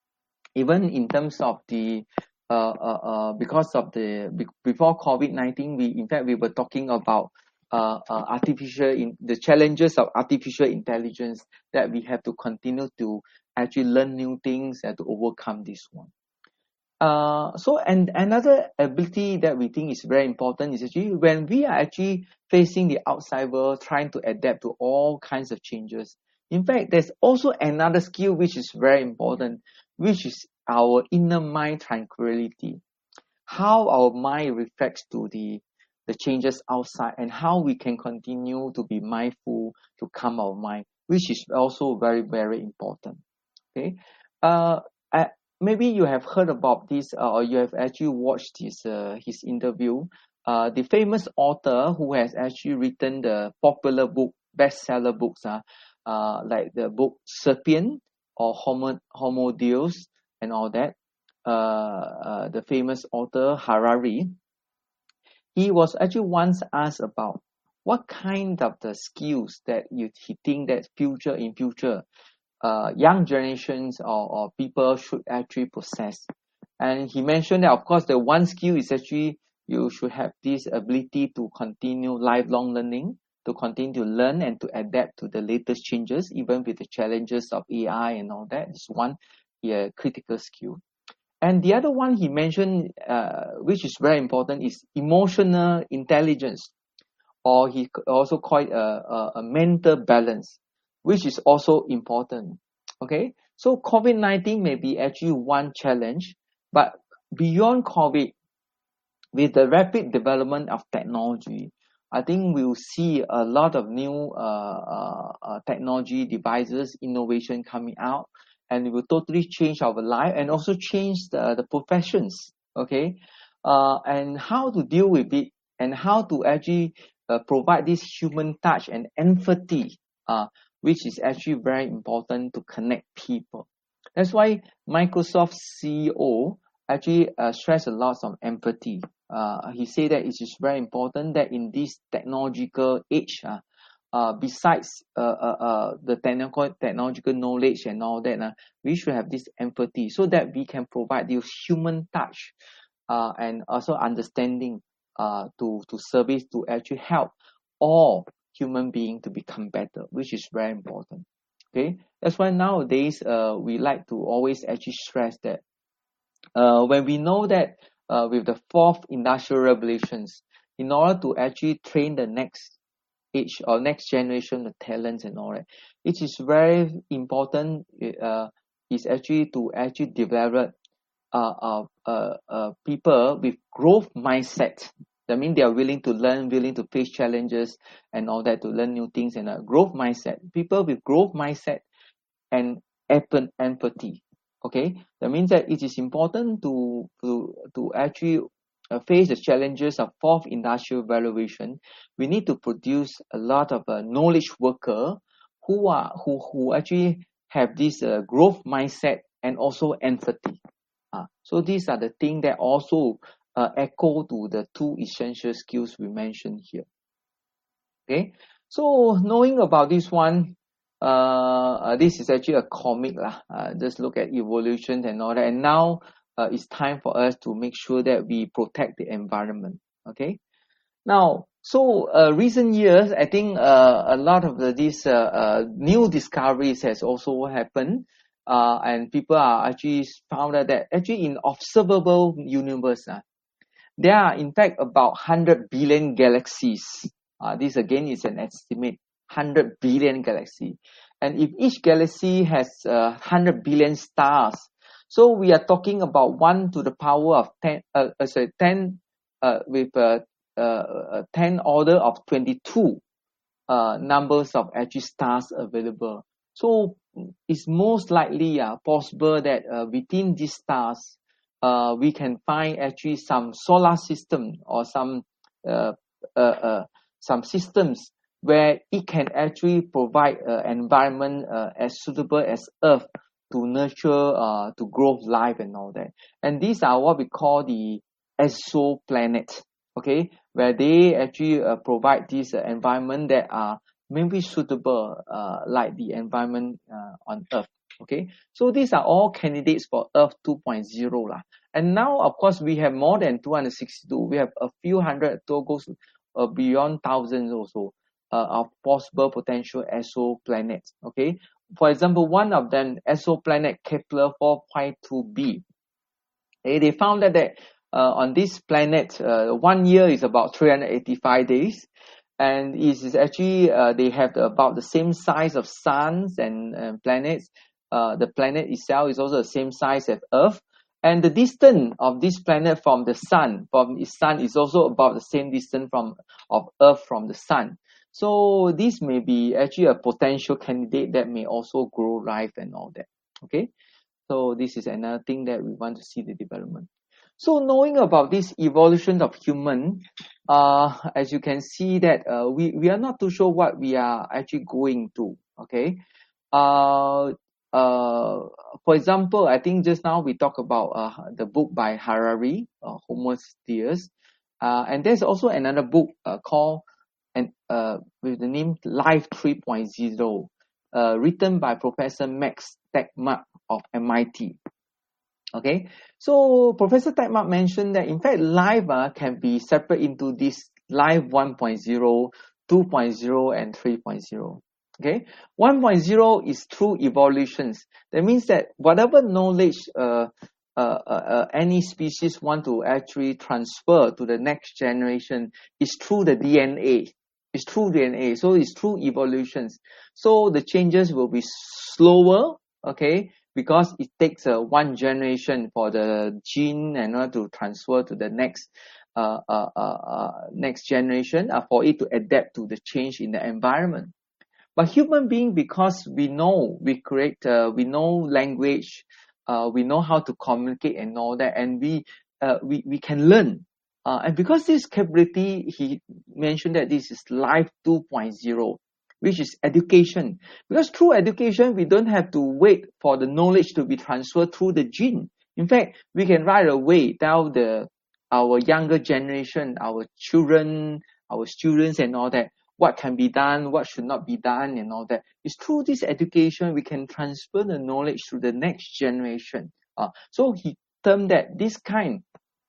even in terms of the uh, uh, uh, because of the be- before COVID nineteen, we in fact we were talking about uh, uh, artificial in the challenges of artificial intelligence, that we have to continue to actually learn new things and to overcome this one. Uh, so and another ability that we think is very important is actually when we are actually facing the outside world, trying to adapt to all kinds of changes. In fact, there's also another skill which is very important, which is our inner mind tranquility. How our mind reflects to the the changes outside, and how we can continue to be mindful to calm our mind, which is also very, very important. Okay. Uh, I, maybe you have heard about this, uh, or you have actually watched his uh, his interview. Uh, the famous author who has actually written the popular book, bestseller books, uh, uh, like the book *Sapien* or Homo, Homo Deus and all that. Uh, uh, the famous author Harari, he was actually once asked about what kind of the skills that you he think that future in future uh, young generations or, or people should actually possess. And he mentioned that, of course, the one skill is actually you should have this ability to continue lifelong learning, to continue to learn and to adapt to the latest changes, even with the challenges of A I and all that. Is one yeah, critical skill. And the other one he mentioned, uh, which is very important, is emotional intelligence, or he also called it a, a, a mental balance, which is also important. Okay, so COVID nineteen may be actually one challenge, but beyond COVID, with the rapid development of technology, I think we'll see a lot of new uh, uh, uh, technology devices, innovation coming out, and it will totally change our life and also change the, the professions. Okay, uh, and how to deal with it, and how to actually uh, provide this human touch and empathy, uh, which is actually very important to connect people. That's why Microsoft C E O actually uh, stress a lot on empathy. Uh, he said that it is very important that in this technological age, uh, uh, besides uh, uh, uh, the technical technological knowledge and all that, uh, we should have this empathy so that we can provide this human touch uh, and also understanding uh, to to service to actually help all human beings to become better, which is very important. Okay, that's why nowadays uh, we like to always actually stress that uh, when we know that uh, with the fourth industrial revolutions, in order to actually train the next age or next generation of talents and all that, it is very important. Uh, is actually to actually develop uh, uh, uh, uh, people with growth mindset. That means they are willing to learn, willing to face challenges and all that, to learn new things, and a growth mindset. People with growth mindset and empathy. Okay, that means that it is important to to to actually uh, face the challenges of fourth industrial revolution. We need to produce a lot of uh, knowledge worker who are who who actually have this uh, growth mindset and also empathy. Uh, so these are the things that also uh, echo to the two essential skills we mentioned here. Okay, so knowing about this one, uh, uh, this is actually a comic lah. Uh, just look at evolution and all that. And now uh, it's time for us to make sure that we protect the environment. Okay. Now, so uh, recent years, I think uh, a lot of the, these uh, uh, new discoveries has also happened, uh, and people are actually found out that actually in observable universe, uh, there are in fact about one hundred billion galaxies. Uh, this again is an estimate, one hundred billion galaxy. And if each galaxy has uh, one hundred billion stars, so we are talking about one to the power of ten, uh, uh, sorry, ten uh, with uh, uh, ten order of twenty-two uh, numbers of actually stars available. So it's most likely uh, possible that uh, within these stars, uh, we can find actually some solar system or some uh, uh, uh, some systems where it can actually provide an uh, environment uh, as suitable as Earth to nurture, uh, to grow life and all that. And these are what we call the exoplanets, okay, where they actually uh, provide this uh, environment that are maybe suitable uh, like the environment uh, on Earth. Okay, so these are all candidates for Earth two point oh lah. And now, of course, we have more than two hundred sixty-two. We have a few hundred, to goes uh, beyond thousands also uh, of possible potential exoplanets. Okay, for example, one of them, exoplanet Kepler four fifty-two b. Okay, they found that, that uh, on this planet, uh, one year is about three hundred eighty-five days. And it is actually, uh, they have the, about the same size of suns and uh, planets. Uh, the planet itself is also the same size as Earth. And the distance of this planet from the sun, from its sun, is also about the same distance from of Earth from the sun. So this may be actually a potential candidate that may also grow life and all that. Okay, so this is another thing that we want to see the development. So knowing about this evolution of human, uh, as you can see that uh, we, we are not too sure what we are actually going to, okay? Uh, uh, for example, I think just now we talked about uh, the book by Harari, uh, Homo Deus, uh, and there's also another book uh, called, and uh, with the name Life three point oh, uh, written by Professor Max Tegmark of M I T. Okay, so Professor Tegmark mentioned that in fact life uh, can be separate into this life one point oh, two point oh, and three point oh. Okay, one point oh is through evolutions. That means that whatever knowledge uh, uh, uh, uh, any species want to actually transfer to the next generation is through the D N A. It's through D N A, so it's through evolutions. So the changes will be slower, okay, because it takes uh, one generation for the gene and uh, to transfer to the next uh, uh, uh, uh, next generation uh, for it to adapt to the change in the environment. But human being, because we know, we create, uh, we know language, uh, we know how to communicate and all that, and we uh, we we can learn. Uh, and because this capability, he mentioned that this is life two point oh, which is education. Because through education, we don't have to wait for the knowledge to be transferred through the gene. In fact, we can right away tell the our younger generation, our children, our students and all that, what can be done, what should not be done and all that. It's through this education we can transfer the knowledge to the next generation. Uh, so he termed that this kind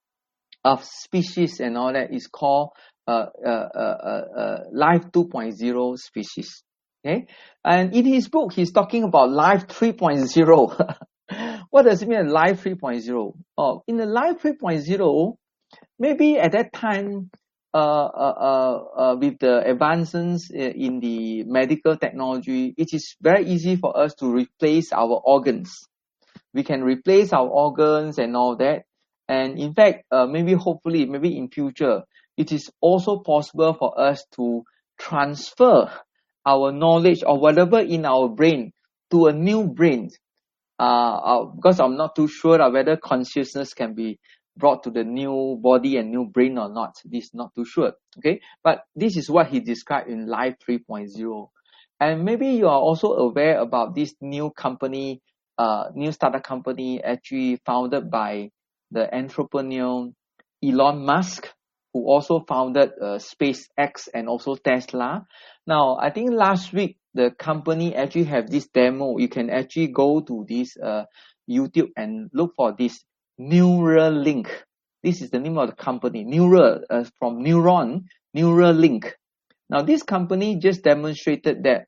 of species and all that is called uh, uh, uh, uh, life two point oh species. Okay, and in his book he's talking about life three point oh. What does it mean, life three point oh? Oh, in the life three point oh, maybe at that time, uh, uh, uh, uh, with the advances in the medical technology, it is very easy for us to replace our organs. We can replace our organs and all that. And in fact, uh, maybe hopefully, maybe in future, it is also possible for us to transfer our knowledge or whatever in our brain to a new brain. Uh, uh, because I'm not too sure uh, whether consciousness can be brought to the new body and new brain or not. This is not too sure. Okay, but this is what he described in Life three point oh. And maybe you are also aware about this new company, uh, new startup company actually founded by the entrepreneur Elon Musk, who also founded uh, SpaceX and also Tesla. Now, I think last week, the company actually have this demo. You can actually go to this uh, YouTube and look for this Neuralink. This is the name of the company, Neural, uh, from Neuron, Neuralink. Now, this company just demonstrated that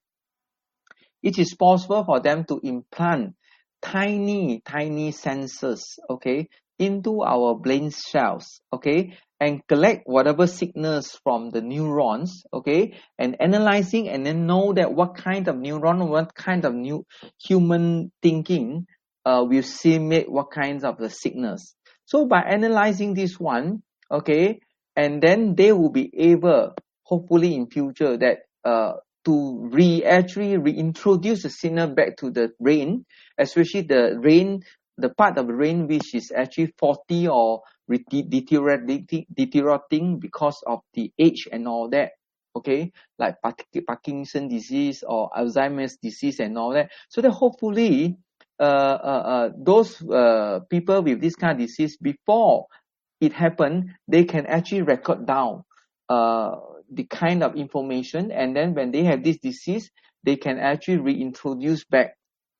it is possible for them to implant tiny, tiny sensors, okay, into our brain cells, okay, and collect whatever signals from the neurons, okay, and analyzing and then know that what kind of neuron, what kind of new human thinking uh, will simulate what kinds of the signals. So by analyzing this one, okay, and then they will be able, hopefully in future, that uh, to re actually reintroduce the signal back to the brain, especially the brain, the part of the brain which is actually faulty or deteriorating, deteriorating because of the age and all that, okay, like Parkinson's disease or Alzheimer's disease and all that. So that hopefully uh, uh, uh, those uh, people with this kind of disease, before it happened, they can actually record down uh, the kind of information, and then when they have this disease, they can actually reintroduce back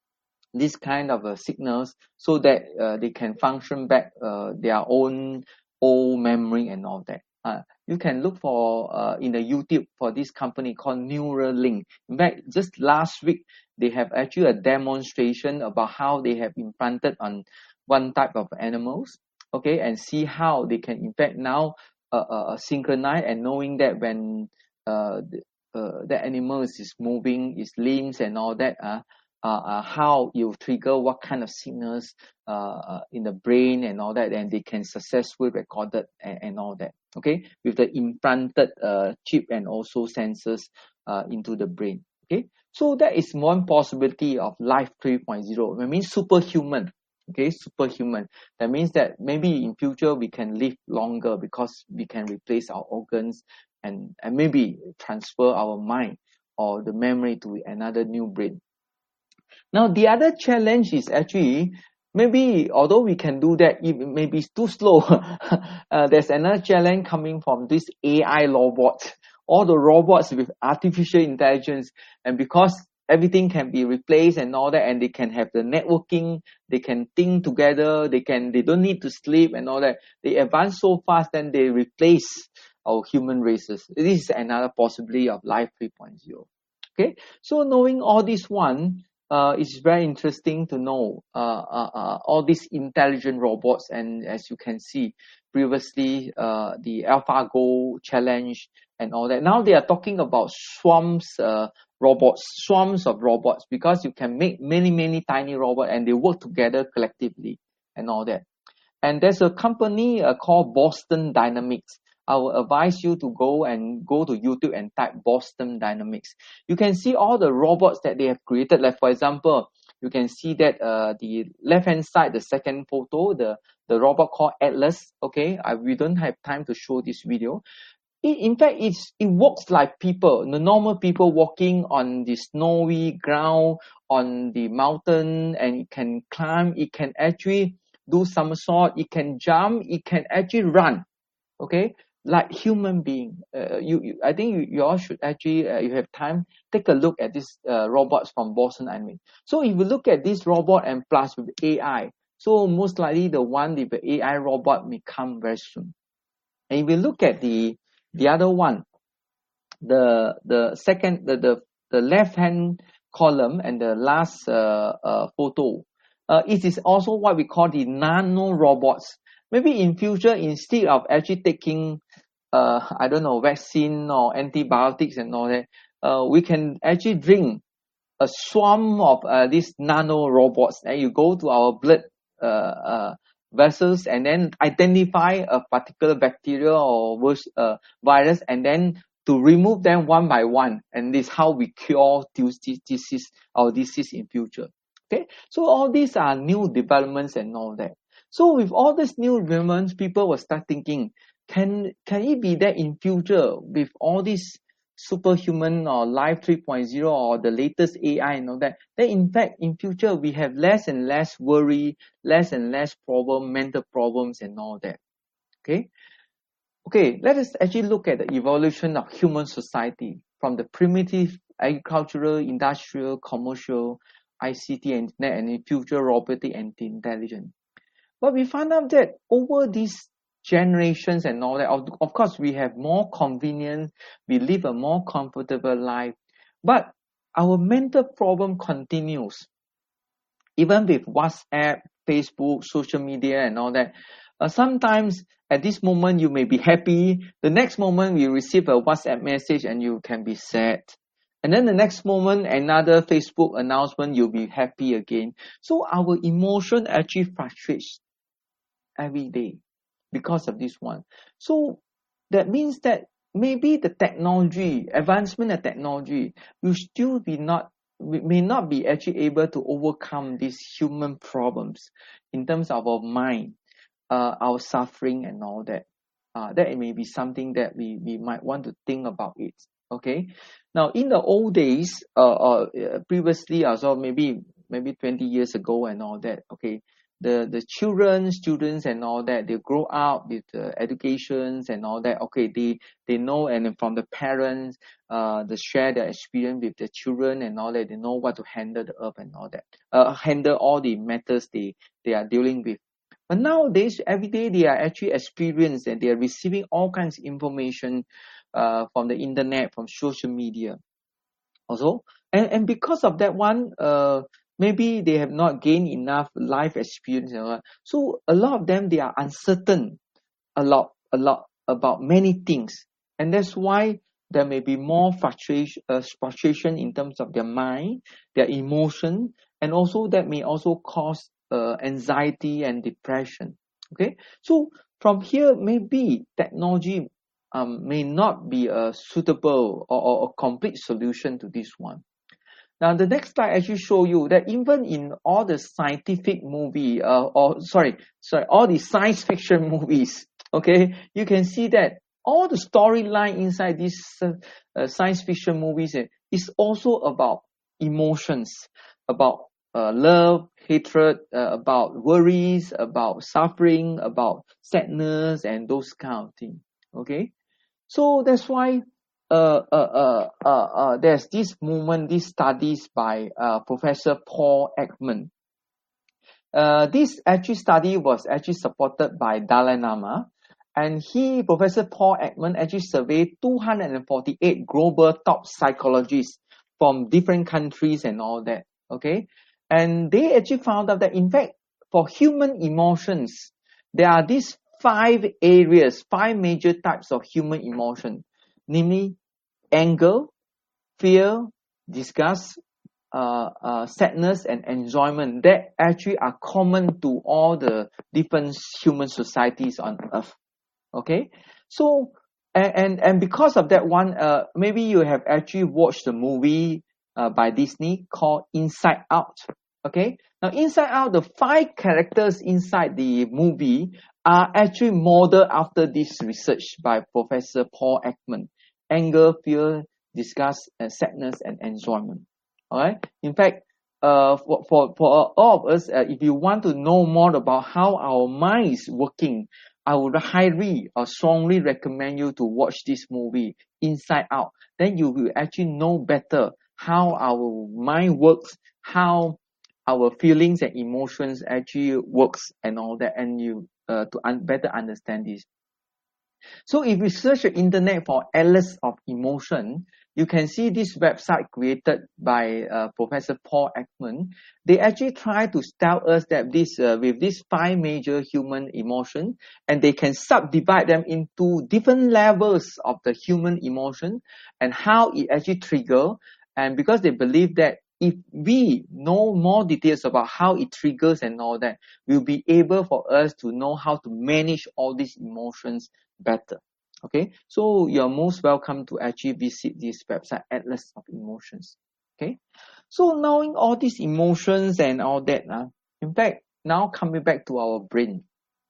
this kind of uh, signals so that uh, they can function back uh, their own old memory and all that. Uh, you can look for uh, in the YouTube for this company called Neuralink. In fact, just last week, they have actually a demonstration about how they have implanted on one type of animals, okay, and see how they can in fact now uh, uh, synchronize and knowing that when uh, the, uh, the animal is moving, its limbs and all that, uh, Uh, uh, how you trigger what kind of signals uh, uh, in the brain and all that, and they can successfully record it and, and all that, okay, with the implanted uh, chip and also sensors uh, into the brain, okay. So that is one possibility of life three point oh. That means superhuman, okay, superhuman. That means that maybe in future we can live longer because we can replace our organs and, and maybe transfer our mind or the memory to another new brain. Now, the other challenge is actually, maybe, although we can do that, it may be too slow. uh, there's another challenge coming from this A I robots, all the robots with artificial intelligence, and because everything can be replaced and all that, and they can have the networking, they can think together, they can, they don't need to sleep and all that. They advance so fast, then they replace our human races. This is another possibility of life three point oh. Okay, so knowing all this one, Uh, it's very interesting to know uh, uh, uh, all these intelligent robots, and as you can see previously, uh, the AlphaGo challenge and all that. Now they are talking about swarms uh, robots, swarms of robots, because you can make many, many tiny robots and they work together collectively and all that. And there's a company uh, called Boston Dynamics. I will advise you to go and go to YouTube and type Boston Dynamics. You can see all the robots that they have created. Like for example, you can see that uh, the left-hand side, the second photo, the, the robot called Atlas. Okay, I, we don't have time to show this video. It, in fact, it's, it walks like people, the normal people walking on the snowy ground, on the mountain, and it can climb, it can actually do somersault, it can jump, it can actually run. Okay, like human being. Uh, you, you, I think you, you all should actually, uh, you have time, take a look at these uh, robots from Boston Dynamics. So if you look at this robot and plus with A I, so most likely the one with the A I robot may come very soon. And if you look at the the other one, the the second, the the, the left hand column and the last uh, uh, photo, uh, it is also what we call the nano robots. Maybe in future, instead of actually taking, uh, I don't know, vaccine or antibiotics and all that, uh, we can actually drink a swarm of uh, these nano robots. And you go to our blood uh, uh, vessels and then identify a particular bacteria or uh, virus, and then to remove them one by one. And this is how we cure this disease or disease in future. Okay, so all these are new developments and all that. So with all these new developments, people will start thinking, can can it be that in future with all these superhuman or life three point oh or the latest A I and all that, that in fact in future we have less and less worry, less and less problem, mental problems and all that. Okay? Okay, let us actually look at the evolution of human society from the primitive agricultural, industrial, commercial, I C T, internet, and in future robotic and intelligent. But we found out that over these generations and all that, of, of course, we have more convenience, we live a more comfortable life, but our mental problem continues. Even with WhatsApp, Facebook, social media and all that, uh, sometimes at this moment you may be happy, the next moment you receive a WhatsApp message and you can be sad. And then the next moment, another Facebook announcement, you'll be happy again. So our emotion actually fluctuates every day because of this one. So that means that maybe the technology, advancement of technology, will still be not, may not be actually able to overcome these human problems in terms of our mind, uh, our suffering and all that. Uh, that may be something that we, we might want to think about it. Okay. Now, in the old days, uh, uh previously, also maybe maybe twenty years ago and all that. Okay, the, the children, students and all that, they grow up with uh, educations and all that. Okay, they, they know, and then from the parents, uh, they share their experience with the children and all that. They know what to handle the earth and all that. Uh, handle all the matters they, they are dealing with. But nowadays, every day they are actually experienced and they are receiving all kinds of information uh, from the internet, from social media. Also, and, and because of that one, uh, maybe they have not gained enough life experience. You know? So a lot of them, they are uncertain a lot, a lot about many things. And that's why there may be more frustration, uh, frustration in terms of their mind, their emotion, and also that may also cause uh, anxiety and depression. Okay, so from here, maybe technology um, may not be a suitable or, or a complete solution to this one. Now, the next slide actually show you that even in all the scientific movie, uh, or sorry, sorry, all the science fiction movies, okay, you can see that all the storyline inside these uh, uh, science fiction movies uh, is also about emotions, about uh, love, hatred, uh, about worries, about suffering, about sadness, and those kind of things. Okay, so that's why uh, uh, uh, uh, uh, there's this movement, these studies by uh, Professor Paul Ekman. Uh, this actually study was actually supported by Dalai Lama, and he, Professor Paul Ekman, actually surveyed two hundred forty-eight global top psychologists from different countries and all that. Okay, and they actually found out that in fact, for human emotions, there are these five areas, five major types of human emotion, namely anger, fear, disgust, uh, uh, sadness, and enjoyment that actually are common to all the different human societies on earth. Okay, so and and, and because of that one, uh, maybe you have actually watched the movie uh, by Disney called Inside Out. Okay, now Inside Out, the five characters inside the movie are actually modeled after this research by Professor Paul Ekman: anger, fear, disgust, and sadness, and enjoyment. All right. In fact, uh, for for for all of us, uh, if you want to know more about how our mind is working, I would highly or strongly recommend you to watch this movie, Inside Out. Then you will actually know better how our mind works, how our feelings and emotions actually works and all that, and you uh, to un- better understand this. So if you search the internet for Atlas of Emotion, you can see this website created by uh, Professor Paul Ekman. They actually try to tell us that this uh, with these five major human emotions, and they can subdivide them into different levels of the human emotion and how it actually trigger. And because they believe that if we know more details about how it triggers and all that, we'll be able for us to know how to manage all these emotions better. Okay, so you're most welcome to actually visit this website, Atlas of Emotions. Okay, so knowing all these emotions and all that, uh, in fact, now coming back to our brain.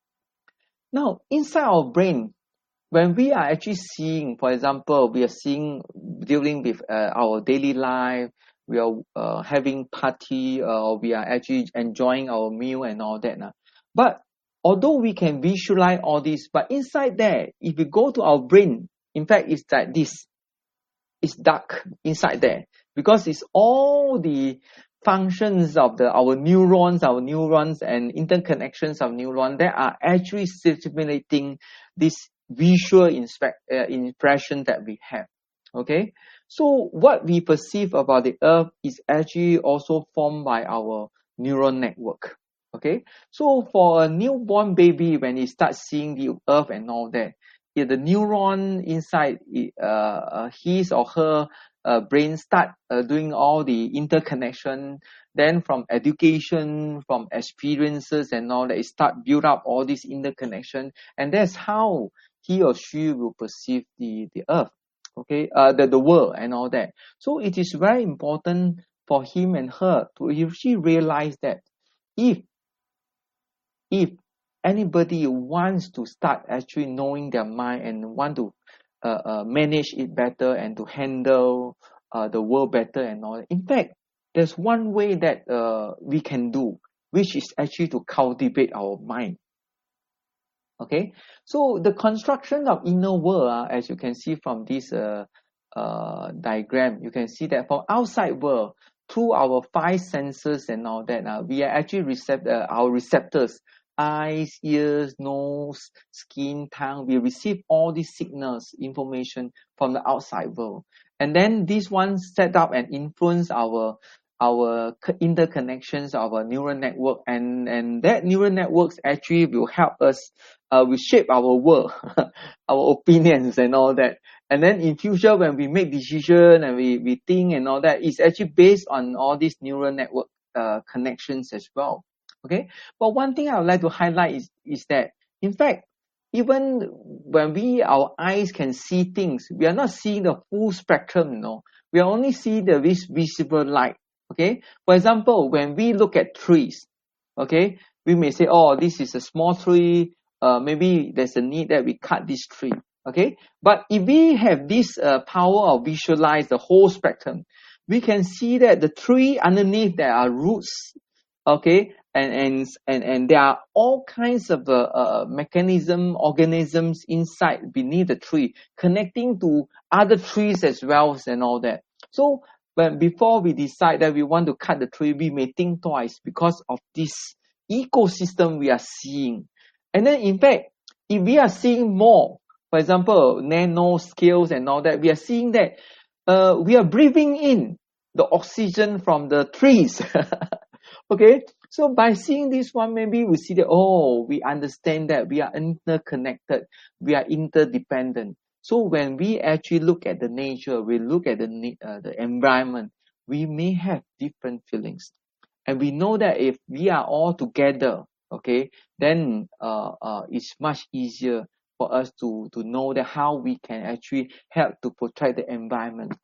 Now, inside our brain, when we are actually seeing, for example, we are seeing, dealing with uh, our daily life, we are uh, having party, or uh, we are actually enjoying our meal and all that. Uh. But although we can visualize all this, but inside there, if we go to our brain, in fact, it's like this. It's dark inside there because it's all the functions of the our neurons, our neurons and interconnections of neurons that are actually stimulating this visual inspect, uh, impression that we have. Okay, so what we perceive about the earth is actually also formed by our neural network. Okay, so for a newborn baby, when he starts seeing the earth and all that, if the neuron inside uh, uh, his or her uh, brain start uh, doing all the interconnection, then from education, from experiences and all that, it start build up all this interconnection, and that's how he or she will perceive the, the earth, okay, uh, the, the world and all that. So it is very important for him and her to actually realize that if if anybody wants to start actually knowing their mind and want to uh, uh, manage it better and to handle uh, the world better and all that. In fact, there's one way that uh, we can do. which is actually to cultivate our mind. Okay, so the construction of inner world, uh, as you can see from this uh, uh, diagram, you can see that from outside world, through our five senses and all that, uh, we are actually recept uh, our receptors, eyes, ears, nose, skin, tongue. We receive all these signals, information from the outside world, and then these ones set up and influence our our interconnections of our neural network, and and that neural networks actually will help us uh, will shape our world, our opinions and all that. And then in future, when we make decision and we, we think and all that, it's actually based on all these neural network uh, connections as well. Okay, but one thing I would like to highlight is is that in fact, even when we our eyes can see things, we are not seeing the full spectrum. You know, we are only seeing the vis- visible light. Okay, for example, when we look at trees, okay, we may say, oh, this is a small tree, uh, maybe there's a need that we cut this tree, okay, but if we have this uh, power of visualize the whole spectrum, we can see that the tree underneath there are roots, okay, and and and, and there are all kinds of uh, uh, mechanism, organisms inside beneath the tree, connecting to other trees as well and all that. So when before we decide that we want to cut the tree, we may think twice because of this ecosystem we are seeing. And then in fact, if we are seeing more, for example, nano scales and all that, we are seeing that uh, we are breathing in the oxygen from the trees. Okay, so by seeing this one, maybe we see that, oh, we understand that we are interconnected, we are interdependent. So when we actually look at the nature, we look at the uh, the environment, we may have different feelings. And we know that if we are all together, okay, then uh, uh, it's much easier for us to, to know that how we can actually help to protect the environment,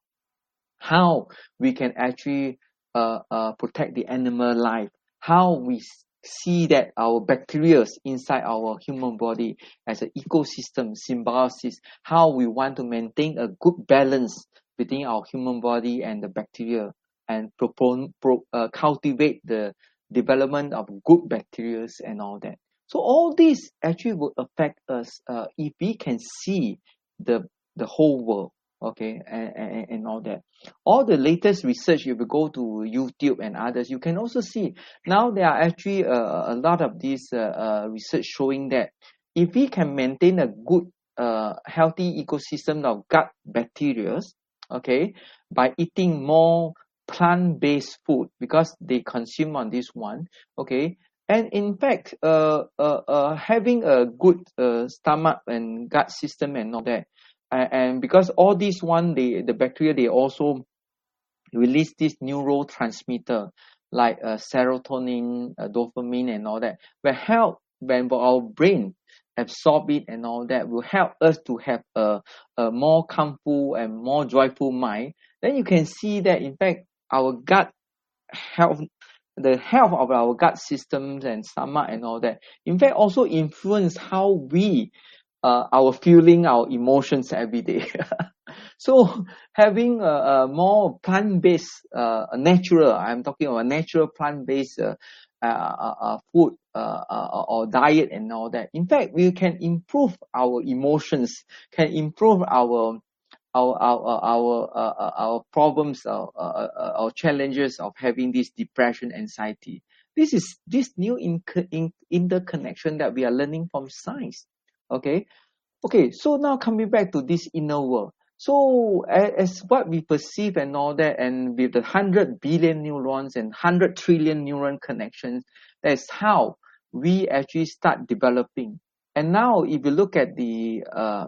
how we can actually uh, uh, protect the animal life, how we see that our bacteria inside our human body as an ecosystem symbiosis, how we want to maintain a good balance between our human body and the bacteria, and propon, pro, uh, cultivate the development of good bacteria and all that. So all this actually will affect us uh, if we can see the the whole world, okay, and, and, and all that. All the latest research, if you go to YouTube and others, you can also see now there are actually uh, a lot of this uh, uh, research showing that if we can maintain a good uh, healthy ecosystem of gut bacteria, okay, by eating more plant-based food, because they consume on this one, okay, and in fact uh, uh, uh, having a good uh, stomach and gut system and all that, and, and because all these one, they the bacteria, they also release this neurotransmitter like uh, serotonin, uh, dopamine and all that, will help when our brain absorb it and all that, will help us to have a, a more calmful and more joyful mind. Then you can see that in fact our gut health, the health of our gut systems and stomach and all that, in fact also influence how we uh, our feeling, our emotions every day. So having a, a more plant-based, uh, natural, I'm talking about natural plant-based uh, uh, uh, food uh, uh, or diet and all that. In fact, we can improve our emotions, can improve our our our our uh, our problems, our, uh, our challenges of having this depression, anxiety. This is this new in, in, interconnection that we are learning from science. Okay, okay. So now coming back to this inner world. So as, as what we perceive and all that, and with the hundred billion neurons and hundred trillion neuron connections, that's how we actually start developing. And now, if you look at the uh,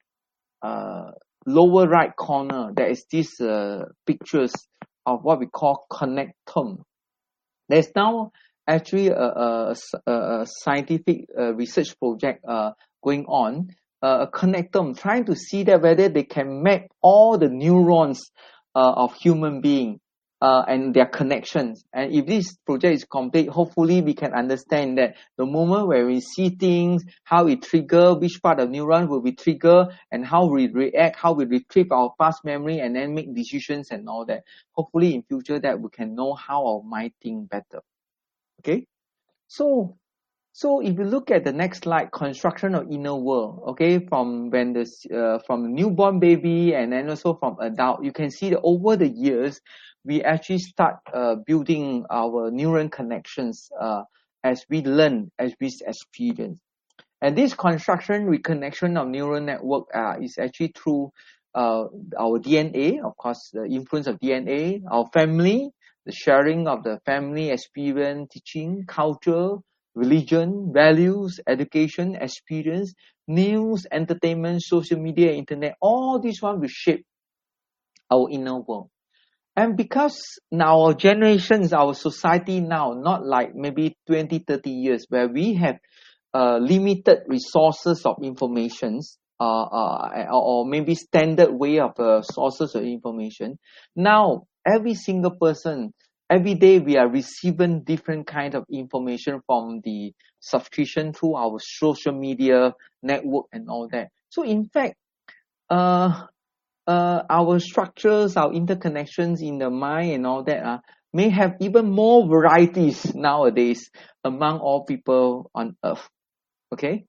uh, lower right corner, there is this uh, pictures of what we call connectome. There's now actually a, a, a scientific uh, research project uh, going on, uh, a connectome, trying to see that whether they can map all the neurons uh, of human being uh, and their connections. And if this project is complete, hopefully we can understand that the moment where we see things, how it trigger, which part of neuron will be triggered, and how we react, how we retrieve our past memory and then make decisions and all that. Hopefully in future that we can know how our mind think better. Okay. So, so if you look at the next slide, construction of inner world, okay, from when the uh, from newborn baby and then also from adult, you can see that over the years, we actually start uh, building our neuron connections uh, as we learn, as we experience. And this construction, reconnection of neural network uh, is actually through uh, our D N A, of course, the influence of D N A, our family, the sharing of the family experience, teaching, culture, religion, values, education, experience, news, entertainment, social media, internet, all these one will shape our inner world. And because now our generations, our society now, not like maybe twenty, thirty years where we have uh, limited resources of informations, uh, uh, or maybe standard way of uh, sources of information. Now, every single person, every day we are receiving different kind of information from the subscription through our social media network and all that. So in fact, uh, uh, our structures, our interconnections in the mind and all that uh, may have even more varieties nowadays among all people on earth. Okay?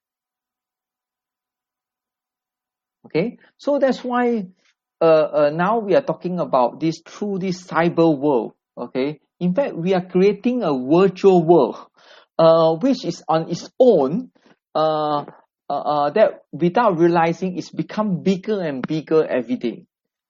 Okay? So that's why uh, uh, now we are talking about this through this cyber world. Okay? In fact, we are creating a virtual world uh, which is on its own uh, uh, uh, that without realizing it's become bigger and bigger every day.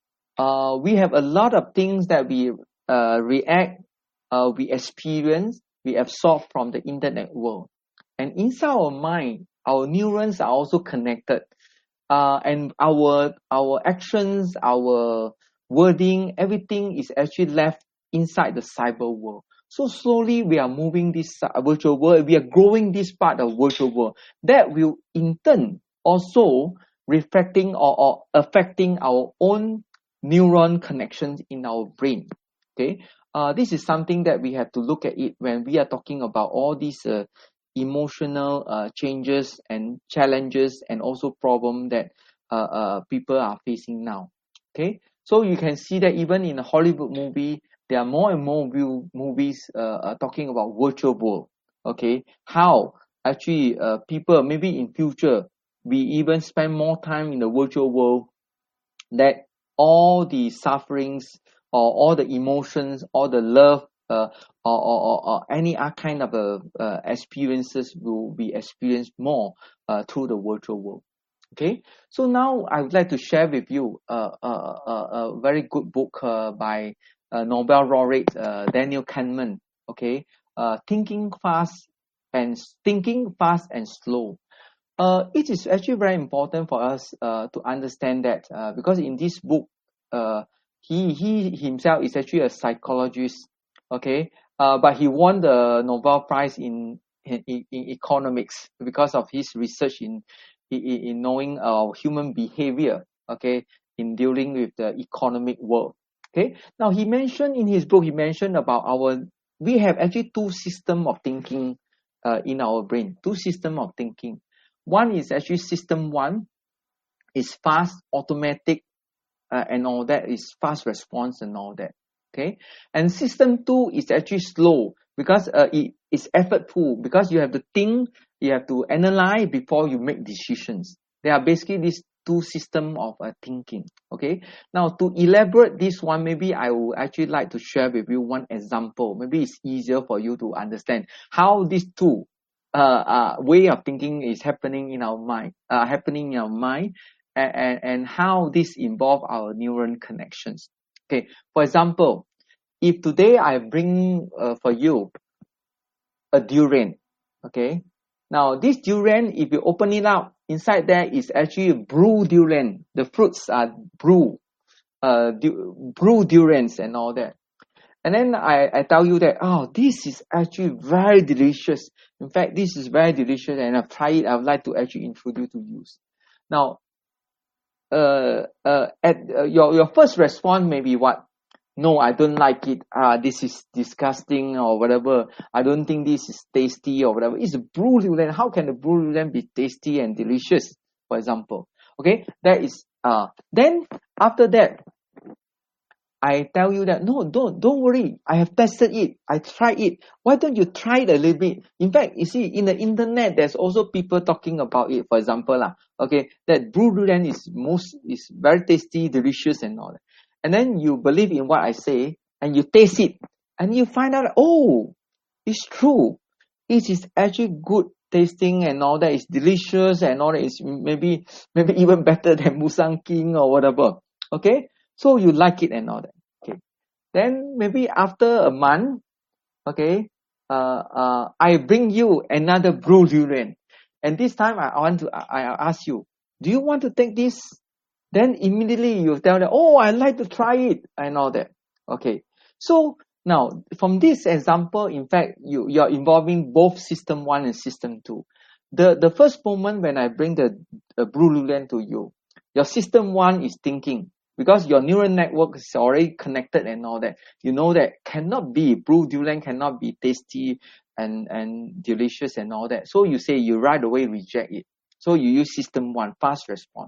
Uh, we have a lot of things that we uh, react, uh, we experience, we absorb from the internet world. And inside our mind, our neurons are also connected. Uh, and our our actions, our wording, everything is actually left inside the cyber world. So slowly we are moving this uh, virtual world, we are growing this part of virtual world. That will in turn also reflecting or, or affecting our own neuron connections in our brain. Okay, uh, this is something that we have to look at it when we are talking about all these uh, emotional uh, changes and challenges and also problem that uh, uh, people are facing now. Okay, so you can see that even in a Hollywood movie, there are more and more view movies uh, uh, talking about virtual world. Okay, how actually uh, people maybe in future we even spend more time in the virtual world, that all the sufferings or all the emotions, all the love, uh, or, or, or any other kind of uh, uh, experiences will be experienced more uh, through the virtual world. Okay, so now I would like to share with you uh, uh, uh, a very good book uh, by uh, Nobel laureate uh, Daniel Kahneman. Okay, uh, thinking fast and thinking fast and slow. Uh, it is actually very important for us uh, to understand that uh, because in this book, uh, he he himself is actually a psychologist, okay, uh, but he won the Nobel Prize in in, in economics because of his research in in, in knowing uh, human behavior, okay, in dealing with the economic world. Okay, now he mentioned in his book, he mentioned about our we have actually two system of thinking uh, in our brain, two system of thinking. One is actually system one, is fast, automatic, uh, and all that, is fast response and all that. Okay, and system two is actually slow because uh, it is effortful because you have to think, you have to analyze before you make decisions. There are basically these two system of uh, thinking. Okay, now to elaborate this one, maybe I would actually like to share with you one example. Maybe it's easier for you to understand how these two uh, uh, way of thinking is happening in our mind, uh, happening in our mind, and, and, and how this involve our neuron connections. Okay, for example, if today I bring uh, for you a durian, okay, now this durian, if you open it up, inside there is actually a blue durian. The fruits are blue, uh, du- blue durians and all that. And then I, I tell you that, oh, this is actually very delicious. In fact, this is very delicious and I've tried it. I would like to actually introduce to you. Now, uh, uh, at uh, your, your first response may be what? No, I don't like it. Ah, this is disgusting or whatever. I don't think this is tasty or whatever. It's a blue durian. How can the blue durian be tasty and delicious, for example? Okay, that is, uh, then after that, I tell you that, no, don't, don't worry. I have tested it. I tried it. Why don't you try it a little bit? In fact, you see, in the internet, there's also people talking about it. For example, lah, okay, that blue durian is most, is very tasty, delicious and all that. And then you believe in what I say and you taste it and you find out, oh, it's true. It is actually good tasting and all that. It's delicious and all that. It's maybe, maybe even better than Musang King or whatever. Okay. So you like it and all that. Okay. Then maybe after a month, okay, uh, uh, I bring you another blue durian. And this time I want to, I, I ask you, do you want to take this? Then immediately you tell them, oh, I like to try it and all that. Okay. So now from this example, in fact, you, you're involving both system one and system two. The, the first moment when I bring the, the blue durian to you, your system one is thinking, because your neural network is already connected and all that. You know that cannot be, blue durian cannot be tasty and, and delicious and all that. So you say you right away reject it. So you use system one, fast response.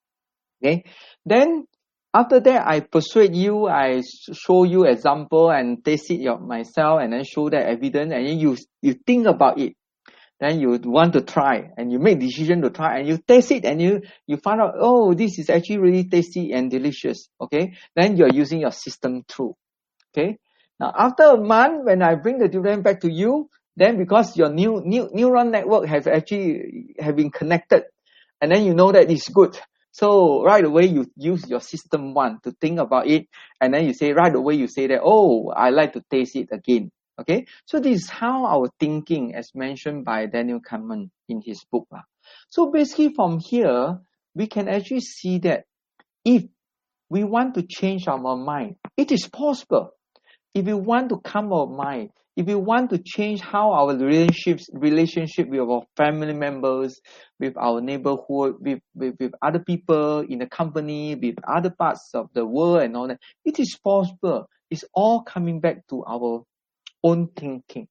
Okay. Then after that, I persuade you, I show you example and taste it myself and then show that evidence and then you, you think about it. Then you want to try and you make decision to try and you taste it and you, you find out, oh, this is actually really tasty and delicious. Okay. Then you're using your system two. Okay. Now, after a month, when I bring the durian back to you, then because your new, new neural network have actually have been connected and then you know that it's good. So right away, you use your system one to think about it. And then you say, right away, you say that, oh, I like to taste it again. Okay, so this is how our thinking, as mentioned by Daniel Kahneman in his book. So basically from here, we can actually see that if we want to change our mind, it is possible. If we want to calm our mind, if we want to change how our relationships, relationship with our family members, with our neighborhood, with, with, with other people in the company, with other parts of the world and all that, it is possible. It's all coming back to our own thinking.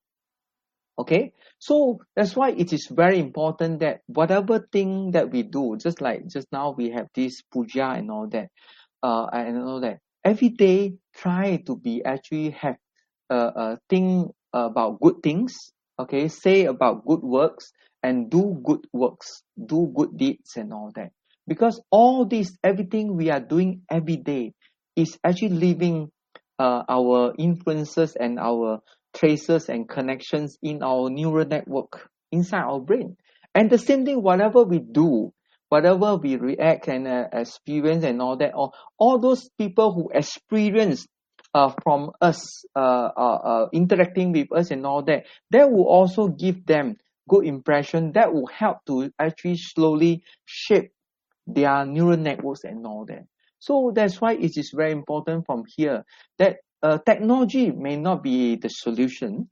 Okay, so that's why it is very important that whatever thing that we do, just like just now we have this puja and all that, uh, and all that, every day try to be actually have uh, uh think about good things. Okay, say about good works and do good works, do good deeds and all that. Because all this, everything we are doing every day is actually leaving uh, our influences and our traces and connections in our neural network inside our brain. And the same thing, whatever we do, whatever we react and uh, experience and all that, all, all those people who experience uh, from us uh, uh, uh, interacting with us and all that, that will also give them good impression. That will help to actually slowly shape their neural networks and all that. So that's why it is very important from here that uh, technology may not be the solution,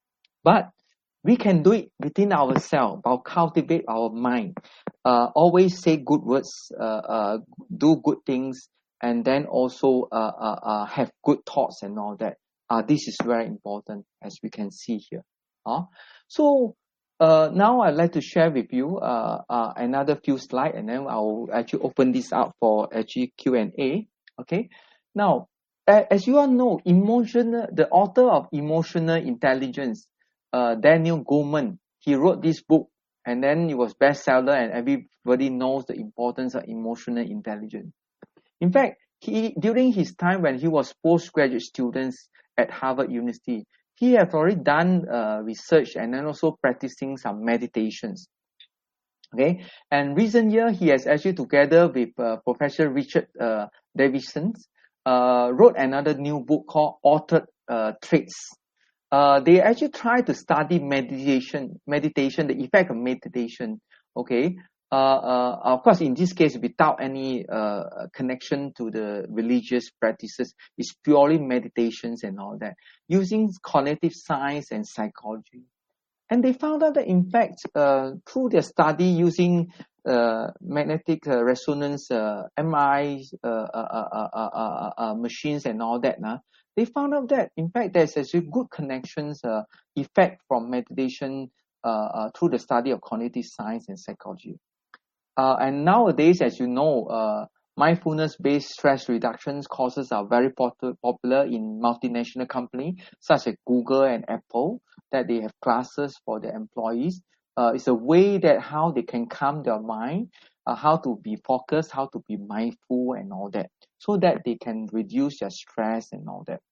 but we can do it within ourselves by cultivate our mind. Uh, always say good words, uh, uh, do good things, and then also uh, uh, uh, have good thoughts and all that. Uh, this is very important, as we can see here. Uh, so uh, now I'd like to share with you uh, uh, another few slides, and then I'll actually open this up for actually Q and A. Okay. Now, as you all know, emotional, the author of Emotional Intelligence, uh, Daniel Goleman, he wrote this book, and then it was bestseller, and everybody knows the importance of emotional intelligence. In fact, he during his time when he was postgraduate students at Harvard University, he had already done uh, research and then also practicing some meditations. Okay, and recent year he has actually together with uh, Professor Richard uh, Davidson uh, wrote another new book called Altered uh, Traits. Uh, they actually try to study meditation, meditation, the effect of meditation. Okay, uh, uh, of course, in this case, without any uh, connection to the religious practices, it's purely meditations and all that, using cognitive science and psychology. And they found out that, in fact, uh, through their study using uh, magnetic uh, resonance, uh, M R I uh, uh, uh, uh, uh, uh, machines and all that, uh, they found out that, in fact, there's actually good connections, uh, effect from meditation uh, uh, through the study of cognitive science and psychology. Uh, and nowadays, as you know, uh, Mindfulness-based stress reduction courses are very popular in multinational companies such as Google and Apple, that they have classes for their employees. Uh, it's a way that how they can calm their mind, uh, how to be focused, how to be mindful and all that, so that they can reduce their stress and all that.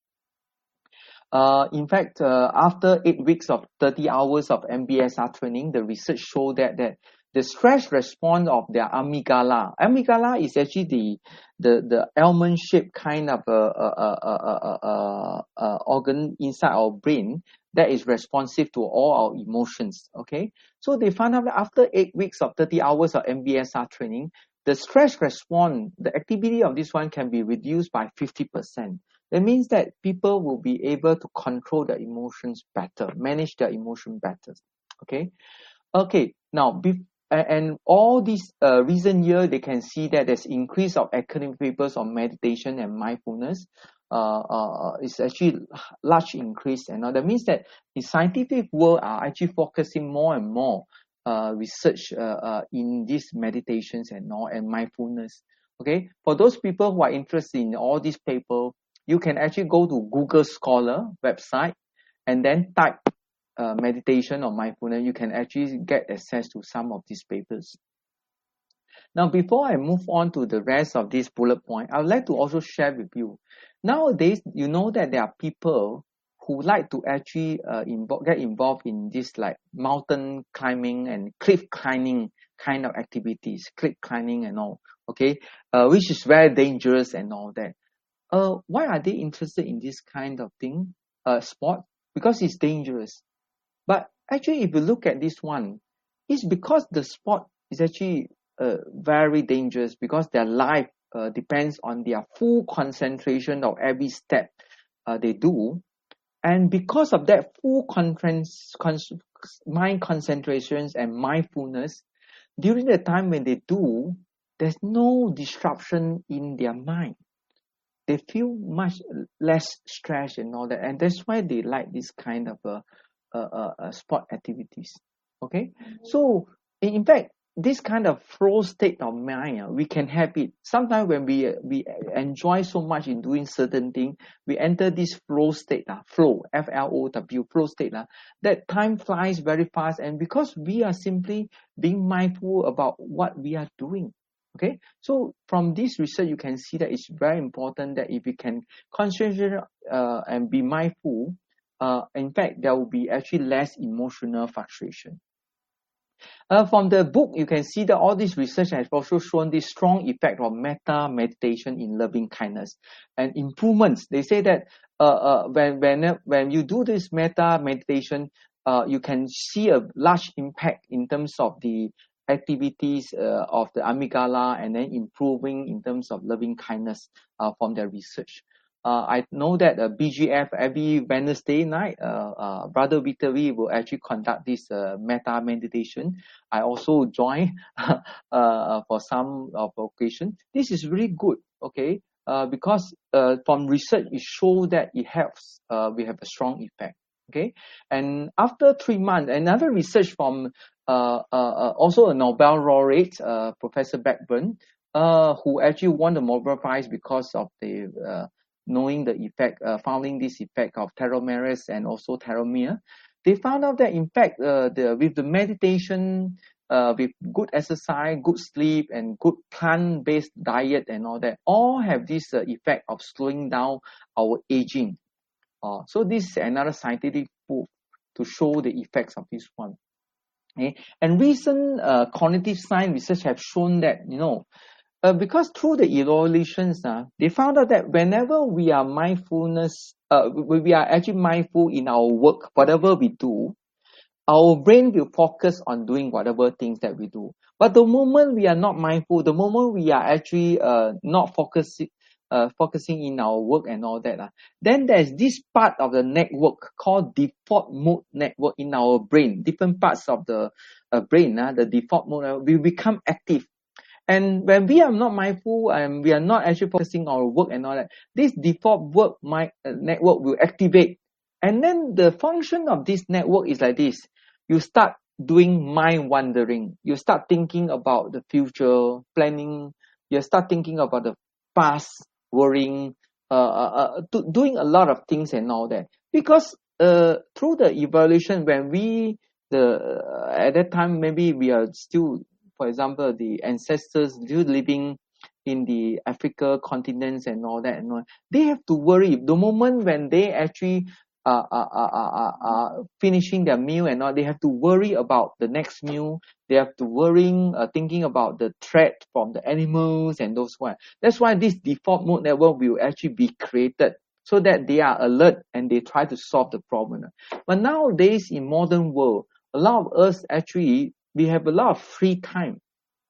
Uh, in fact, uh, after eight weeks of thirty hours of M B S R training, the research showed that, that the stress response of their amygdala, amygdala is actually the the, the almond-shaped kind of uh, uh, uh, uh, uh, uh, organ inside our brain that is responsive to all our emotions. Okay, so they found out that after eight weeks of thirty hours of M B S R training, the stress response, the activity of this one can be reduced by fifty percent. That means that people will be able to control their emotions better, manage their emotion better. Okay, okay. Now, be, and all these uh, recent year, they can see that there's increase of academic papers on meditation and mindfulness. Uh, uh, it's actually large increase, and all that means that the scientific world are actually focusing more and more uh, research uh, uh, in these meditations and all and mindfulness. Okay, for those people who are interested in all these papers, you can actually go to Google Scholar website and then type uh, meditation or mindfulness. You can actually get access to some of these papers. Now, before I move on to the rest of this bullet point, I would like to also share with you. Nowadays, you know that there are people who like to actually uh, invo- get involved in this like mountain climbing and cliff climbing kind of activities, cliff climbing and all, okay, uh, which is very dangerous and all that. Uh, why are they interested in this kind of thing, uh, sport? Because it's dangerous. But actually, if you look at this one, it's because the sport is actually uh, very dangerous because their life uh, depends on their full concentration of every step uh, they do. And because of that full conference, con- mind concentrations and mindfulness, during the time when they do, there's no disruption in their mind. They feel much less stress and all that, and that's why they like this kind of uh, uh, uh, sport activities. Okay, so in, in fact, this kind of flow state of mind, uh, we can have it. Sometimes when we uh, we enjoy so much in doing certain thing, we enter this flow state, uh, flow, F L O W, flow state. Uh, that time flies very fast, and because we are simply being mindful about what we are doing. Okay, so from this research, you can see that it's very important that if we can concentrate uh, and be mindful, uh, in fact, there will be actually less emotional fluctuation. Uh, from the book, you can see that all this research has also shown this strong effect of metta meditation in loving kindness and improvements. They say that uh, uh, when when when you do this metta meditation, uh, you can see a large impact in terms of the activities uh, of the amygdala and then improving in terms of loving kindness uh, from their research. Uh, I know that uh, B G F every Wednesday night, uh, uh, Brother Victory will actually conduct this uh, metta meditation. I also join uh, for some of occasion. This is really good, okay, uh, because uh, from research it shows that it helps. Uh, we have a strong effect. Okay, and after three months, another research from uh, uh, uh, also a Nobel laureate, uh, Professor Blackburn, uh, who actually won the Nobel Prize because of the uh, knowing the effect, uh, finding this effect of telomeres and also telomere. They found out that in fact, uh, the with the meditation, uh, with good exercise, good sleep, and good plant-based diet and all that, all have this uh, effect of slowing down our aging. Uh, so this is another scientific proof to show the effects of this one. Okay? And recent uh, cognitive science research have shown that, you know, uh, because through the evaluations, uh, they found out that whenever we are mindfulness, uh, we, we are actually mindful in our work, whatever we do, our brain will focus on doing whatever things that we do. But the moment we are not mindful, the moment we are actually uh, not focusing, uh, focusing in our work and all that, uh, then there's this part of the network called default mode network in our brain. Different parts of the uh, brain, uh, the default mode uh, will become active. And when we are not mindful and we are not actually focusing on our work and all that, this default work my, uh, network will activate. And then the function of this network is like this. You start doing mind wandering. You start thinking about the future, planning You start thinking about the past, worrying, uh, uh, uh to, doing a lot of things and all that. Because uh, through the evolution, when we the uh, at that time maybe we are still, for example, the ancestors still living in the Africa continents and all that, and all, they have to worry the moment when they actually uh, uh, uh, uh, uh, finishing their meal and all. They have to worry about the next meal. They have to worrying, uh, thinking about the threat from the animals and those one. That's why this default mode network will actually be created so that they are alert and they try to solve the problem. But nowadays in modern world, a lot of us actually, we have a lot of free time.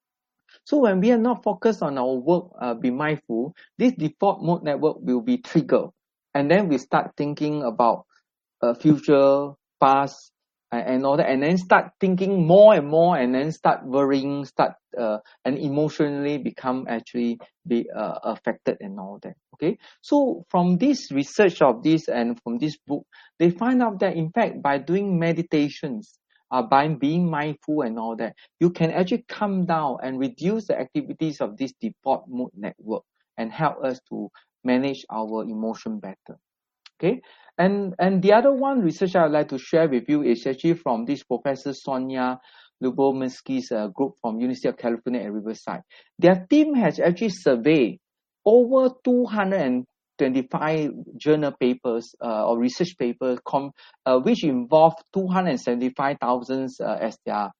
So when we are not focused on our work, uh, be mindful, this default mode network will be triggered. And then we start thinking about uh, future, past, and, and all that. And then start thinking more and more, and then start worrying, start uh, and emotionally become actually be uh, affected and all that. Okay. So from this research of this and from this book, they find out that in fact by doing meditations, uh, by being mindful and all that, you can actually come down and reduce the activities of this default mode network and help us to manage our emotion better. Okay, and and the other one research I would like to share with you is actually from this Professor Sonia Lubomirsky's uh, group from University of California at Riverside. Their team has actually surveyed over two hundred twenty-five journal papers uh, or research papers, com, uh, which involve two hundred seventy-five thousand uh, as their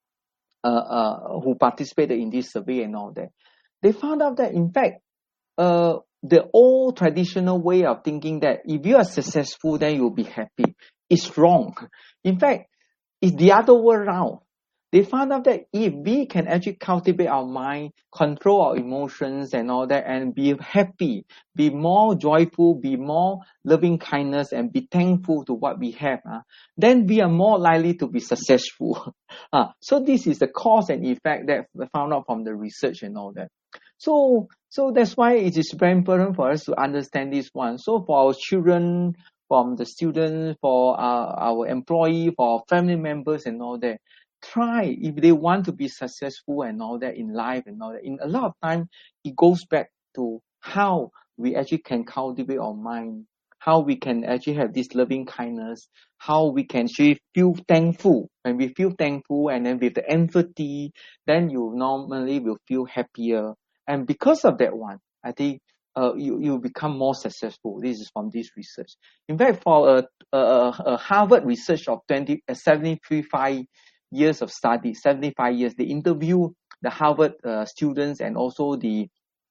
uh, uh, who participated in this survey and all that. They found out that in fact, uh, the old traditional way of thinking that if you are successful, then you'll be happy is wrong. In fact, it's the other way around. They found out that if we can actually cultivate our mind, control our emotions and all that, and be happy, be more joyful, be more loving kindness, and be thankful to what we have, uh, then we are more likely to be successful. uh, so this is the cause and effect that we found out from the research and all that. So, so that's why it is very important for us to understand this one. So for our children, from the students, for our, our employee, for our family members and all that, try if they want to be successful and all that in life and all that. In a lot of time, it goes back to how we actually can cultivate our mind, how we can actually have this loving kindness, how we can actually feel thankful. When we feel thankful and then with the empathy, then you normally will feel happier. And because of that one, I think uh, you, you become more successful. This is from this research. In fact, for a, a, a Harvard research of twenty, uh, seventy-five years of study, seventy-five years, they interview the Harvard uh, students and also the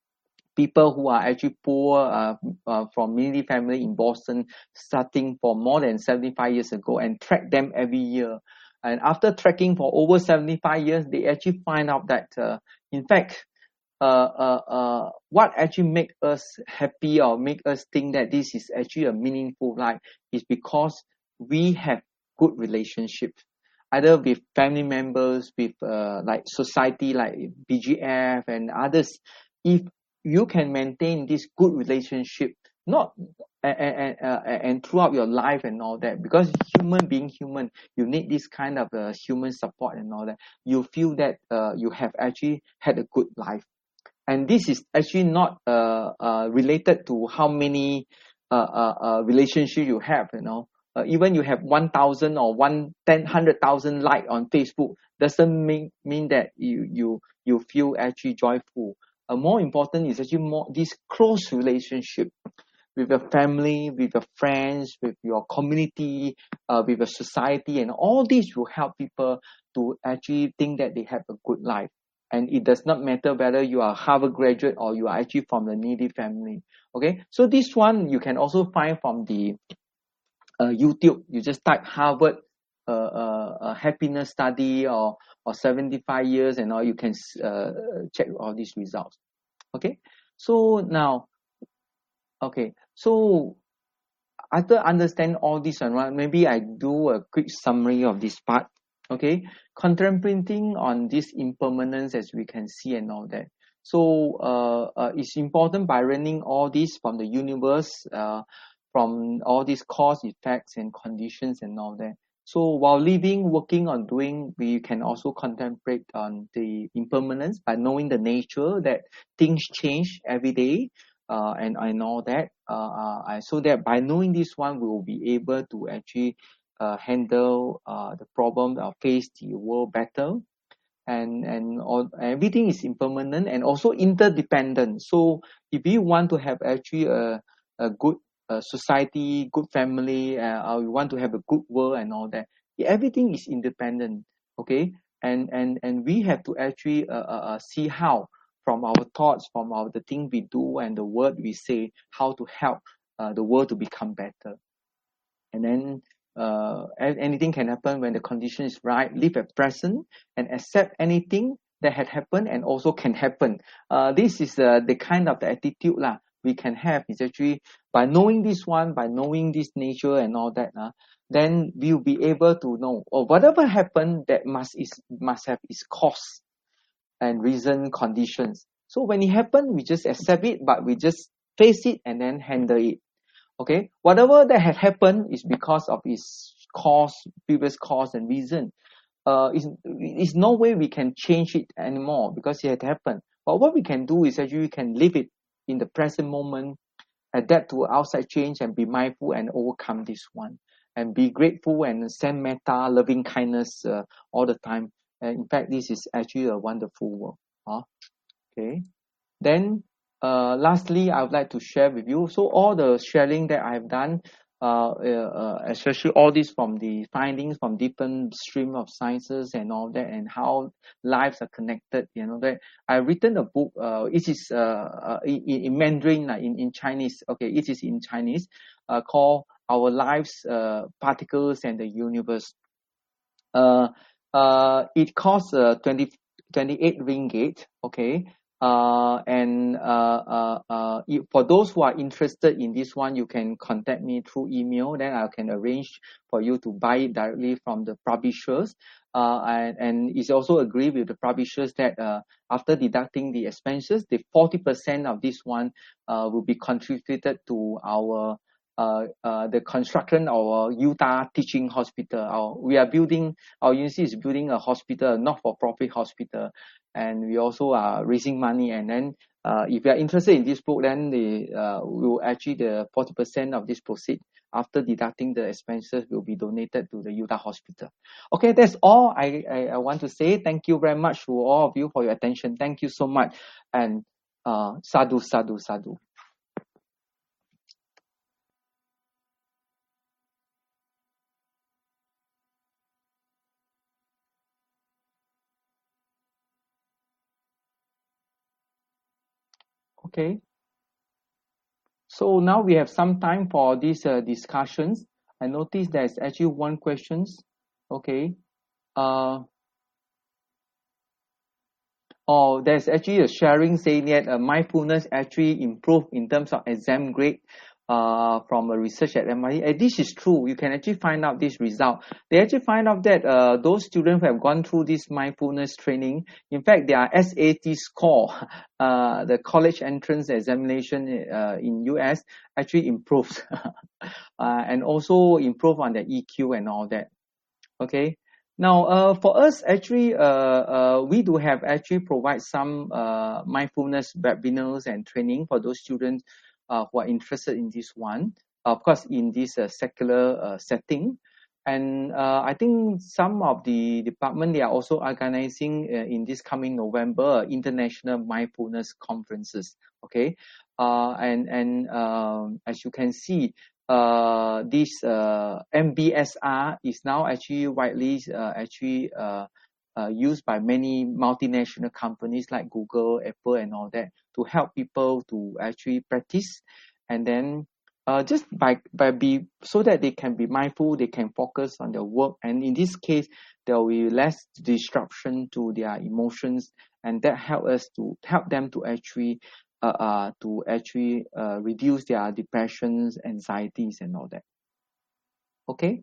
people who are actually poor uh, uh, from many family in Boston, starting for more than seventy-five years ago, and track them every year. And after tracking for over seventy-five years, they actually find out that, uh, in fact, uh, uh, uh, what actually make us happy or make us think that this is actually a meaningful life is because we have good relationships, either with family members, with uh, like society, like B G F and others. If you can maintain this good relationship, not and, and, uh, and throughout your life and all that, because human being human, you need this kind of uh, human support and all that. You feel that uh, you have actually had a good life. And this is actually not uh, uh, related to how many uh, uh, uh, relationships you have, you know. Uh, even you have one thousand or one, ten, one hundred thousand like on Facebook, doesn't mean, mean that you, you, you feel actually joyful. Uh, more important is actually more this close relationship with your family, with your friends, with your community, uh, with your society, and all this will help people to actually think that they have a good life. And it does not matter whether you are a Harvard graduate or you are actually from a needy family. Okay, so this one you can also find from the uh, YouTube. You just type Harvard uh, uh, uh, happiness study or or seventy-five years, and all you can uh, check all these results. Okay, so now, okay, so after understand all this and right, maybe I do a quick summary of this part. Okay, contemplating on this impermanence as we can see and all that. So uh, uh, it's important by learning all this from the universe, uh, from all these cause, effects, and conditions and all that. So while living, working on doing, we can also contemplate on the impermanence by knowing the nature that things change every day, uh, and, and all that. Uh, uh, so that by knowing this one, we will be able to actually uh, handle uh, the problem or face the world better. And and all everything is impermanent and also interdependent. So if you want to have actually a a good uh, society, good family, uh, or you want to have a good world and all that, everything is independent. Okay, and and and we have to actually uh, uh, uh, see how from our thoughts, from our the thing we do and the word we say, how to help uh, the world to become better. And then uh, anything can happen when the condition is right. Live at present and accept anything that had happened and also can happen. Uh, this is uh, the kind of the attitude lah we can have. Is actually by knowing this one, by knowing this nature and all that, uh, then we'll be able to know, or whatever happened, that must is must have its cause and reason, conditions. So when it happened, we just accept it, but we just face it and then handle it. Okay, whatever that had happened is because of its cause, previous cause and reason. Uh, it's, it's no way we can change it anymore because it had happened. But what we can do is actually we can live it in the present moment, adapt to outside change, and be mindful and overcome this one, and be grateful and send metta, loving kindness uh, all the time. And in fact, this is actually a wonderful world. Huh? Okay, then. Uh, lastly, I would like to share with you. So all the sharing that I've done, uh, uh, especially all this from the findings from different stream of sciences and all that, and how lives are connected. You know that I've written a book. Uh, it is uh, uh, in, in Mandarin, uh, in in Chinese. Okay, it is in Chinese, uh, called "Our Lives, uh, Particles and the Universe." Uh, uh, it costs uh, twenty, twenty-eight ringgit. Okay. Uh, and uh, uh, uh, if, for those who are interested in this one, you can contact me through email. Then I can arrange for you to buy it directly from the publishers. Uh, and, and it's also agreed with the publishers that uh, after deducting the expenses, the forty percent of this one uh, will be contributed to our uh, uh, the construction of our Utah Teaching Hospital. Our, we are building, our university is building a hospital, not-for-profit hospital. And we also are raising money. And then uh, if you are interested in this book, then the uh, will actually the forty percent of this proceed after deducting the expenses will be donated to the Utah Hospital. Okay, that's all I, I, I want to say. Thank you very much to all of you for your attention. Thank you so much. And uh, sadhu, sadhu, sadhu. Okay. So now we have some time for these uh, discussions. I noticed there's actually one questions. Okay. Uh, oh, there's actually a sharing saying that uh, mindfulness actually improved in terms of exam grade uh, from a research at M I T. And this is true. You can actually find out this result. They actually find out that uh, those students who have gone through this mindfulness training, in fact, their S A T score, uh, the college entrance examination uh, in U S actually improves uh, and also improve on the E Q and all that. Okay. Now, uh, for us, actually, uh, uh, we do have actually provide some uh, mindfulness webinars and training for those students uh, who are interested in this one. Of course, in this uh, secular uh, setting. And uh, I think some of the department, they are also organizing uh, in this coming November, international mindfulness conferences. Okay. Uh, and and um, as you can see, uh, this uh, M B S R is now actually widely uh, actually uh, uh, used by many multinational companies like Google, Apple, and all that to help people to actually practice, and then uh, just by by be so that they can be mindful, they can focus on their work, and in this case, there will be less disruption to their emotions, and that help us to help them to actually. Uh, uh, to actually uh, reduce their depressions, anxieties, and all that. Okay.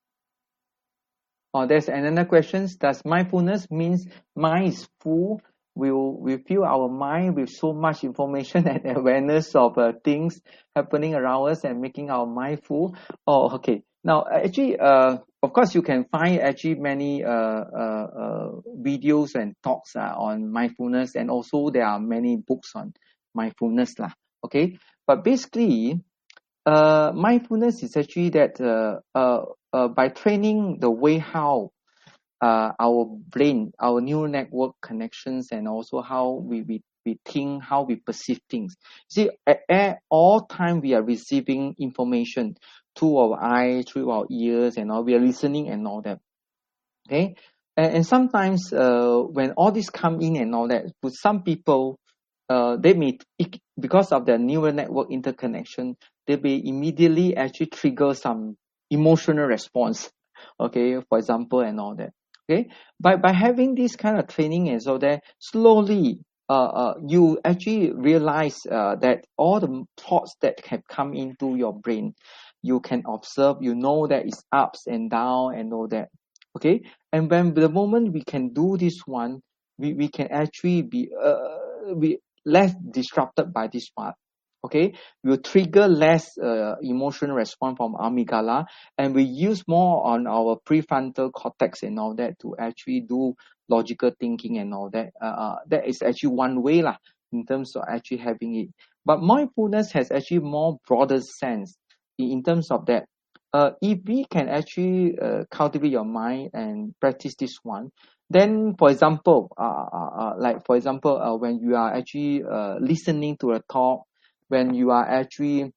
Oh, there's another question. Does mindfulness means mind is full will we fill our mind with so much information and awareness of uh, things happening around us and making our mind full? Oh, okay. Now, actually, uh, of course, you can find actually many uh, uh, uh, videos and talks uh, on mindfulness, and also there are many books on mindfulness, lah. Okay, but basically, uh, mindfulness is actually that uh, uh, uh, by training the way how uh, our brain, our neural network connections, and also how we, we, we think, how we perceive things. See, at, at all time we are receiving information through our eyes, through our ears, and all. We are listening and all that. Okay, and, and sometimes uh, when all this come in and all that, for some people, uh, they may, because of their neural network interconnection, they may immediately actually trigger some emotional response. Okay, for example, and all that. Okay, by by having this kind of training and so that slowly, uh, uh, you actually realize uh, that all the thoughts that have come into your brain, you can observe. You know that it's ups and down and all that. Okay, and when the moment we can do this one, we, we can actually be uh, be less disrupted by this part. Okay, will trigger less uh, emotional response from amygdala, and we use more on our prefrontal cortex and all that to actually do logical thinking and all that. Uh, that is actually one way lah, in terms of actually having it. But mindfulness has actually more broader sense in, in terms of that. Uh, if we can actually uh, cultivate your mind and practice this one, then for example, uh, uh, uh, like for example, uh, when you are actually uh, listening to a talk, when you are actually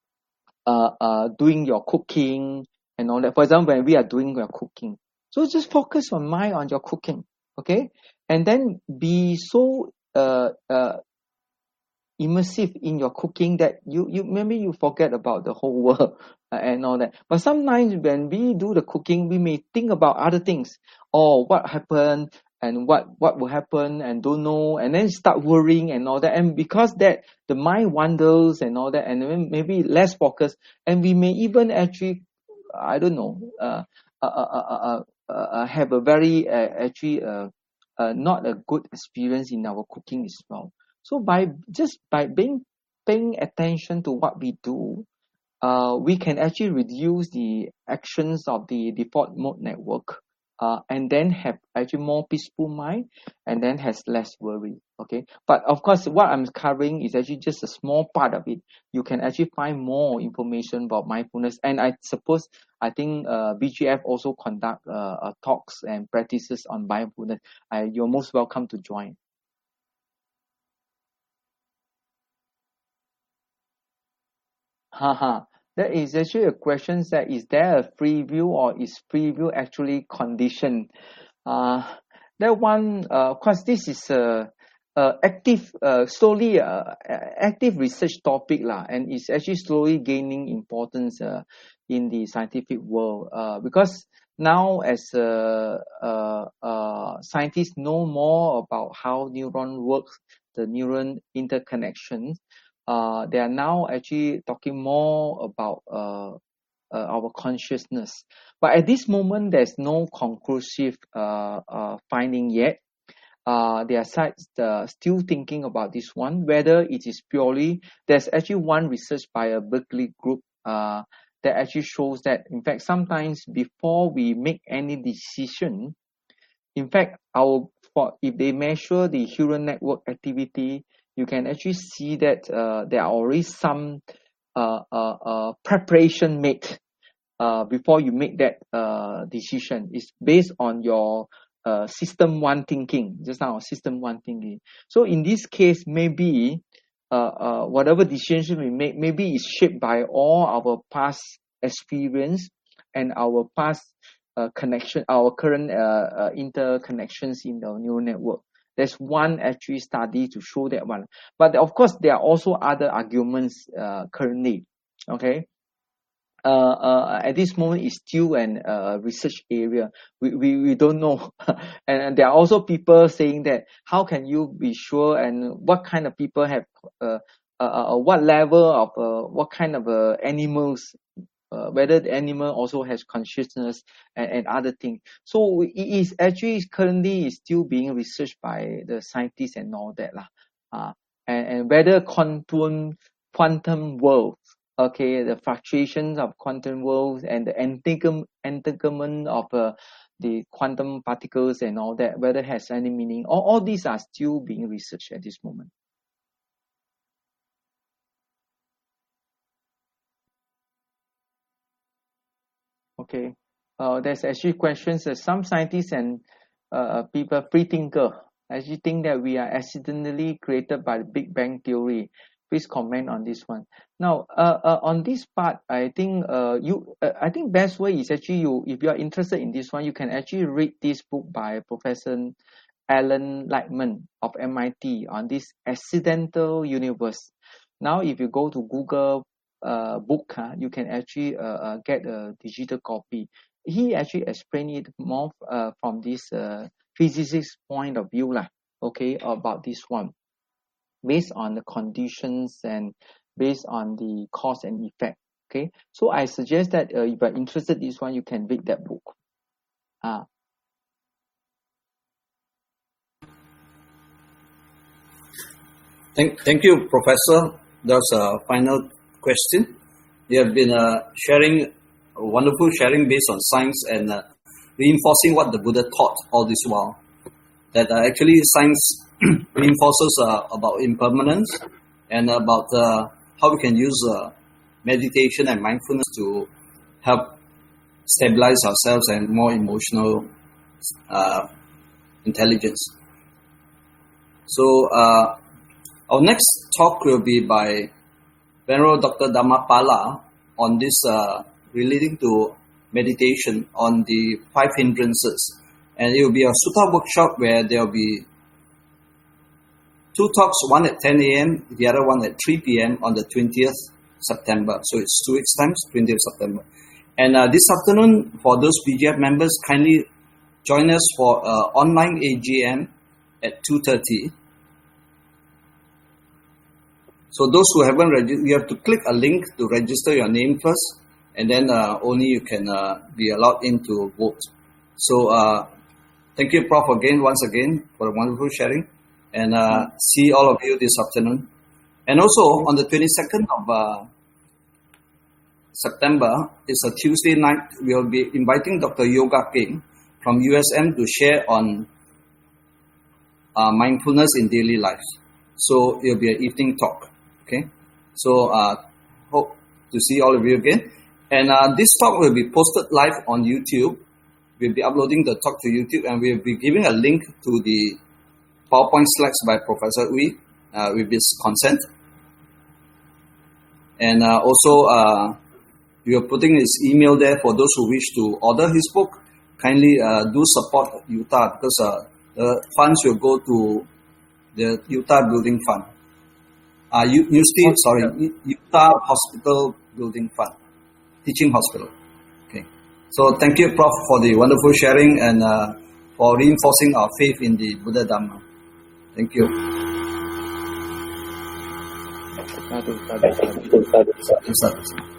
uh, uh, doing your cooking and all that. For example, when we are doing your cooking, so just focus on mind on your cooking, okay, and then be so uh, uh, immersive in your cooking that you you maybe you forget about the whole world uh, and all that. But sometimes when we do the cooking, we may think about other things. Oh, what happened and what what will happen and don't know, and then start worrying and all that. And because that the mind wanders and all that, and then maybe less focus, and we may even actually, I don't know, uh, uh, uh, uh, uh, uh have a very uh, actually uh, uh, not a good experience in our cooking as well. So by just by being paying attention to what we do, uh, we can actually reduce the actions of the default mode network, uh, and then have actually more peaceful mind, and then has less worry. Okay, but of course, what I'm covering is actually just a small part of it. You can actually find more information about mindfulness, and I suppose I think uh, B G F also conduct uh, uh, talks and practices on mindfulness. Uh, you're most welcome to join. Haha, that is actually a question that is there a free will or is free will actually conditioned? Uh, that one, uh, of course, this is a, a active, uh, slowly uh, active research topic lah, and it's actually slowly gaining importance uh, in the scientific world uh, because now as uh, uh, uh, scientists know more about how neuron works, the neuron interconnections. Uh, they are now actually talking more about uh, uh, our consciousness. But at this moment, there's no conclusive uh, uh, finding yet. Uh, there are sites uh, still thinking about this one, whether it is purely, there's actually one research by a Berkeley group uh, that actually shows that, in fact, sometimes before we make any decision, in fact, our for if they measure the neural network activity, you can actually see that uh, there are already some uh, uh, uh, preparation made uh, before you make that uh, decision. It's based on your uh, system one thinking, just now system one thinking. So in this case, maybe uh, uh, whatever decision we make, maybe is shaped by all our past experience and our past uh, connection, our current uh, uh, interconnections in the neural network. There's one actually study to show that one. But of course, there are also other arguments uh, currently. Okay. Uh, uh, at this moment, it's still an uh, research area. We, we, we don't know. and, and there are also people saying that how can you be sure, and what kind of people have, uh, uh, uh, what level of, uh, what kind of uh, animals uh, whether the animal also has consciousness and, and other things. So it is actually currently is still being researched by the scientists and all that lah. Uh, and, and whether quantum quantum world, okay, the fluctuations of quantum worlds and the entanglement entanglement of uh, the quantum particles and all that, whether it has any meaning. All, all these are still being researched at this moment. Okay, uh, there's actually questions that some scientists and uh, people, free thinker, actually think that we are accidentally created by the Big Bang Theory. Please comment on this one. Now, uh, uh, on this part, I think uh, you, uh, I think best way is actually you, if you are interested in this one, you can actually read this book by Professor Alan Lightman of M I T on this accidental universe. Now, if you go to Google uh, book, huh, you can actually uh, uh, get a digital copy. He actually explained it more uh, from this uh, physicist point of view, lah, okay, about this one, based on the conditions and based on the cause and effect. Okay, so I suggest that uh, if you're interested in this one, you can read that book. Ah. Thank, thank you, Professor. That's a final question. You have been uh, sharing, a wonderful sharing based on science and uh, reinforcing what the Buddha taught all this while. That uh, actually science reinforces uh, about impermanence and about uh, how we can use uh, meditation and mindfulness to help stabilize ourselves and more emotional uh, intelligence. So uh, our next talk will be by Venerable Doctor Dhammapala on this uh, relating to meditation on the five hindrances. And it will be a sutta workshop where there will be two talks, one at ten a.m., the other one at three p.m. on the twentieth September. So it's two weeks times, twentieth September. And uh, this afternoon, for those B G F members, kindly join us for uh, online A G M at two thirty. So those who haven't registered, you have to click a link to register your name first, and then uh, only you can uh, be allowed in to vote. So uh, thank you, Professor again, once again, for a wonderful sharing. And uh, see all of you this afternoon. And also on the twenty-second of uh, September, it's a Tuesday night, we will be inviting Doctor Yoga King from U S M to share on uh, mindfulness in daily life. So it will be an evening talk. Okay. So uh, hope to see all of you again. And uh, this talk will be posted live on YouTube. We'll be uploading the talk to YouTube, and we'll be giving a link to the PowerPoint slides by Professor Ooi uh, with his consent. And uh, also, uh, we are putting his email there for those who wish to order his book. Kindly uh, do support Utah, because uh, the funds will go to the Utah Building Fund. Uh, U- U C, sorry, Utah Hospital Building Fund, Teaching Hospital. Okay. So thank you, Prof, for the wonderful sharing and uh, for reinforcing our faith in the Buddha Dhamma. Thank you. Sadhu, sadhu, sadhu. Sadhu, sadhu.